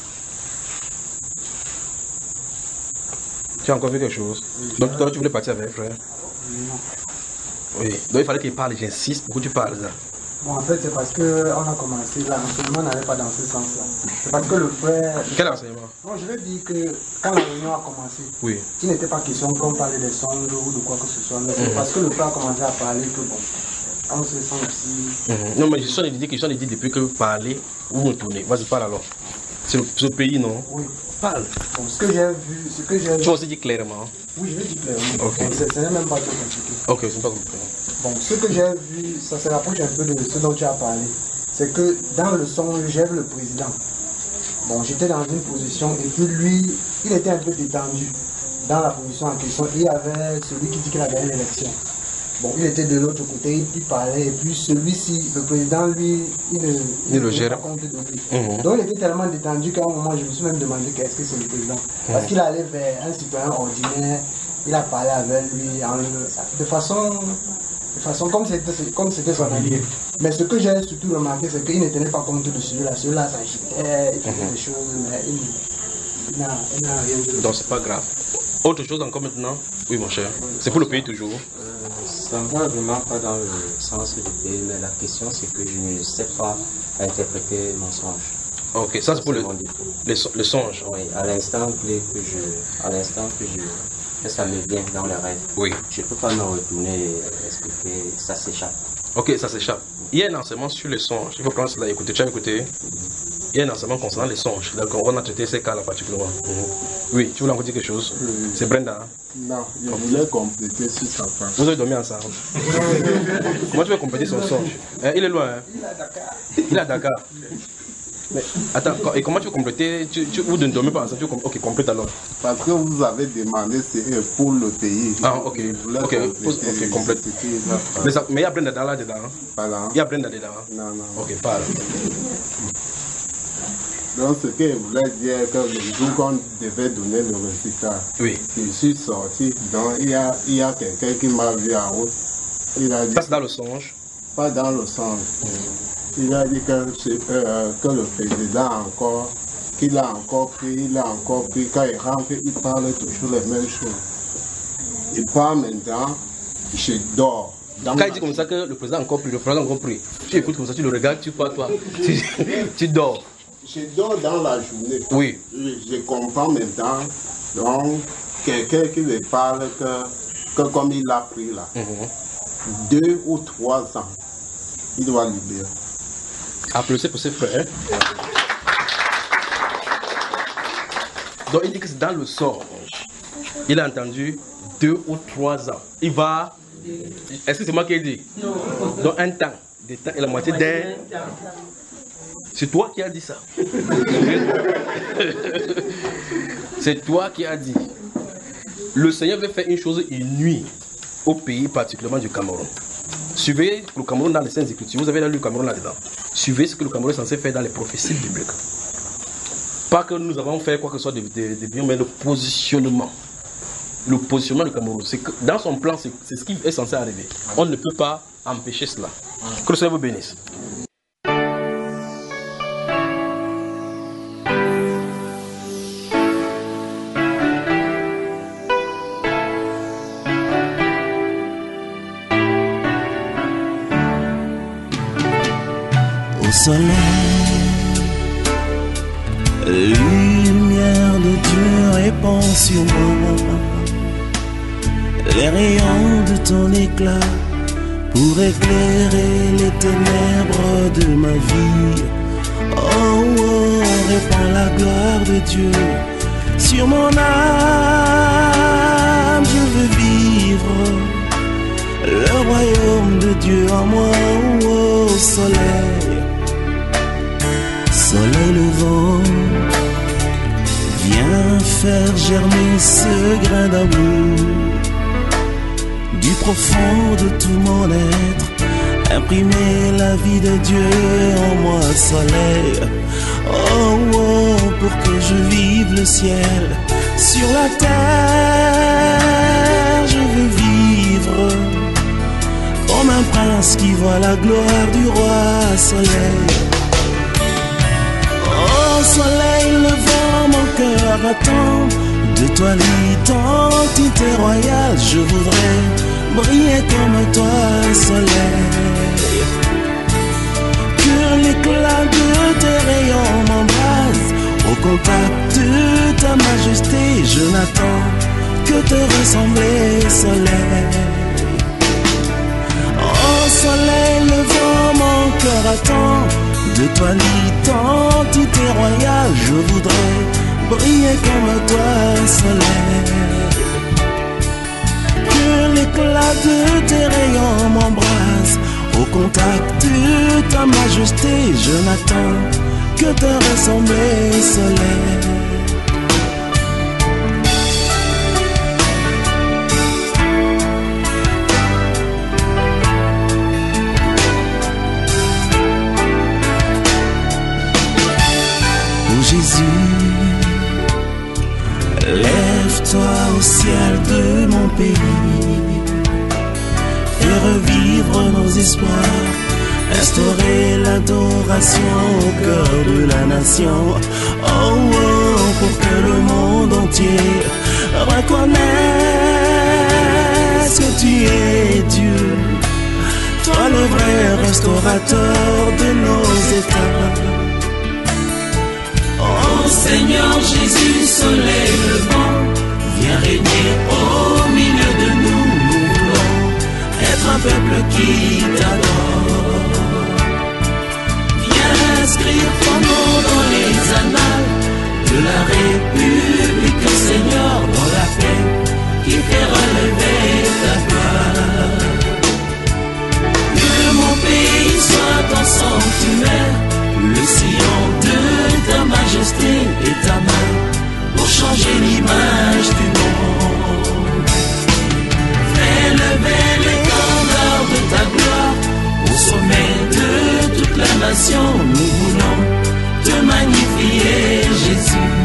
Tu as encore vu quelque chose? Donc toi tu voulais partir avec frère? Non. Oui, donc il fallait qu'il parle, j'insiste, pourquoi tu parles ça? Bon, en fait, c'est parce qu'on a commencé, l'enseignement n'allait pas dans ce sens-là. C'est parce que le frère... Quel enseignement? Non, je vais dire que quand la réunion a commencé, il n'était pas question qu'on parlait des songes ou de quoi que ce soit, mais c'est parce que le frère a commencé à parler que bon, on se sent aussi... Non, mais je suis en train de dire depuis que vous parlez, vous me tournez. Vas-y, parle alors. C'est le pays, non? Oui. Parle. Bon, ce que j'ai vu... Tu vas aussi dire clairement? Oui, je vais dire clairement. Ok. Ce n'est même pas trop compliqué. Ok, c'est pas compliqué. Bon, ce que j'ai vu, ça se rapproche un peu de ce dont tu as parlé. C'est que dans le songe, j'ai vu le président. Bon, j'étais dans une position et puis lui, il était un peu détendu dans la position en question. Il y avait celui qui dit qu'il a gagné l'élection. Bon, il était de l'autre côté, il parlait et puis celui-ci, le président, lui, il ne gère pas compte de lui. Donc il était tellement détendu qu'à un moment, je me suis même demandé qu'est-ce que c'est le président. Parce qu'il allait vers un citoyen ordinaire, il a parlé avec lui de façon comme c'était son ami. Mais ce que j'ai surtout remarqué, c'est qu'il ne tenait pas compte de celui-là. Celui-là s'agitait, il faisait des choses, mais il n'a rien dit. Donc c'est pas grave. Autre chose encore maintenant? Oui, mon cher. C'est pour le pays toujours? Ça ne va vraiment pas dans le sens du pays, mais la question c'est que je ne sais pas interpréter mon songe. Ok, ça c'est pour le songe. Oui, à l'instant que ça me vient dans les rêves. Oui. Je ne peux pas me retourner et expliquer, ça s'échappe. Ok, ça s'échappe. Il y a un enseignement sur les songes. Il faut prendre cela, écouter. Tu as écouté? Il y a un enseignement concernant les songes. D'accord, on a traité ces cas-là particulièrement. Oui, tu voulais encore dire quelque chose? C'est Brenda. Hein? Non, je voulais compléter sur sa femme. Vous avez dormi ensemble? Comment tu veux compléter son songe? Il est loin. Hein? Il est à Dakar. Mais attends, et comment tu veux compléter? Vous ne dormez pas ensemble? Ok, complète alors. Parce que vous avez demandé c'est pour le pays. Ah, ok, complète. Mais il y a Brenda là-dedans. Pardon? Il y a Brenda dedans. Non. Ok, parle. Donc ce que je voulais dire, que le jour qu'on devait donner le résultat, je suis sorti, donc il y a quelqu'un qui m'a vu en haut. Il a dit... Ça c'est dans le songe? Pas dans le songe. Il a dit que le président qu'il a encore pris, quand il rentre, il parle toujours les mêmes choses. Il parle maintenant, je dors. Quand il dit comme ça que le président encore prie, le président encore prie, tu écoutes comme ça, tu le regardes, tu crois toi, tu dors. Je dors dans la journée. Oui. Je comprends maintenant. Donc, quelqu'un qui me parle que comme il a pris là, 2 ou 3 ans, il doit libérer. Applaudissez pour ses frères. Donc il dit que c'est dans le songe. Il a entendu 2 ou 3 ans. Il va. Est-ce que c'est moi qui ai dit? Non. Donc un temps. Des temps et la moitié d'un. C'est toi qui as dit ça. C'est toi qui as dit. Le Seigneur veut faire une chose inouïe au pays, particulièrement du Cameroun. Suivez le Cameroun dans les Saintes Écritures. Vous avez lu le Cameroun là-dedans. Suivez ce que le Cameroun est censé faire dans les prophéties bibliques. Pas que nous avons fait quoi que ce soit de bien, mais le positionnement. Le positionnement du Cameroun, c'est que dans son plan, c'est ce qui est censé arriver. On ne peut pas empêcher cela. Que le Seigneur vous bénisse. Au soleil, lumière de Dieu répand sur moi. Les rayons de ton éclat pour éclairer les ténèbres de ma vie. Oh, oh, répand la gloire de Dieu sur mon âme. Je veux vivre le royaume de Dieu en moi. Oh, oh, soleil, soleil levant, viens faire germer ce grain d'amour. Du profond de tout mon être, imprimer la vie de Dieu en moi, soleil. Oh, oh, pour que je vive le ciel sur la terre. Je veux vivre comme un prince qui voit la gloire du roi, soleil. Oh, soleil levant, mon cœur attend de toi l'identité royale. Je voudrais briller comme toi, soleil. Que l'éclat de tes rayons m'embrase. Au contact de ta majesté, je n'attends que te ressembler, soleil. Oh, soleil levant, mon cœur attend de toi l'identité royale. Je voudrais briller comme toi, soleil. Que l'éclat de tes rayons m'embrase. Au contact de ta majesté, je n'attends que te ressembler, soleil. Oh Jésus, lève-toi au ciel de mon pays. Fais revivre nos espoirs, instaurer l'adoration au cœur de la nation. Oh, oh, pour que le monde entier reconnaisse que tu es Dieu, toi le vrai restaurateur de nos états. Oh Seigneur Jésus, soleil levant, viens régner au milieu de nous. Nous voulons être un peuple qui t'adore. Viens inscrire ton nom dans les annales de la République, Seigneur, dans la paix qui fait relever ta gloire. Que mon pays soit ton sanctuaire, le sillon de ta majesté et ta main pour changer l'image du monde. Fais lever l'étendard de ta gloire au sommet de toute la nation. Nous voulons te magnifier, Jésus.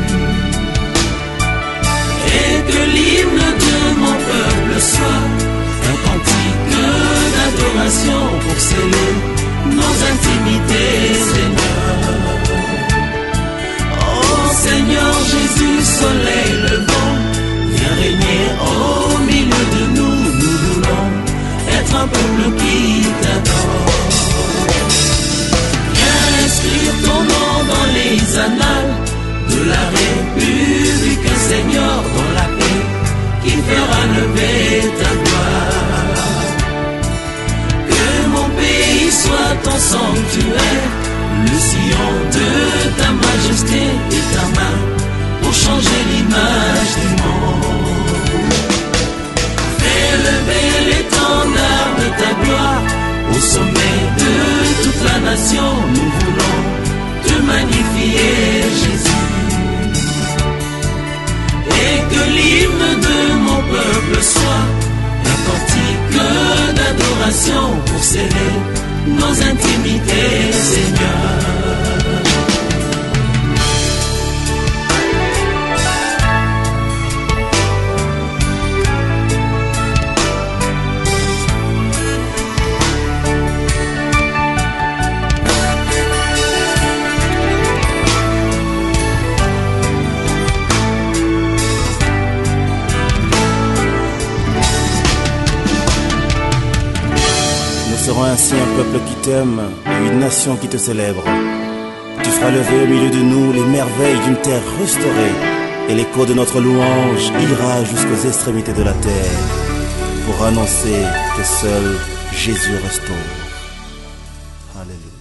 Et que l'hymne de mon peuple soit un cantique d'adoration pour sceller nos intimités, Seigneur. Oh Seigneur Jésus, soleil levant, viens régner au milieu de nous. Nous voulons être un peuple annales de la République, un Seigneur dans la paix qui fera lever ta gloire. Que mon pays soit ton sanctuaire, le sillon de ta majesté et ta main pour changer l'image du monde. Fais lever l'étendard de ta gloire au sommet de toute la nation. Nous voulons te magnifier, Jésus. Et que l'hymne de mon peuple soit un cantique d'adoration pour sceller nos intimités, Seigneur. Nous serons ainsi un peuple qui t'aime et une nation qui te célèbre. Tu feras lever au milieu de nous les merveilles d'une terre restaurée, et l'écho de notre louange ira jusqu'aux extrémités de la terre pour annoncer que seul Jésus restaure. Alléluia.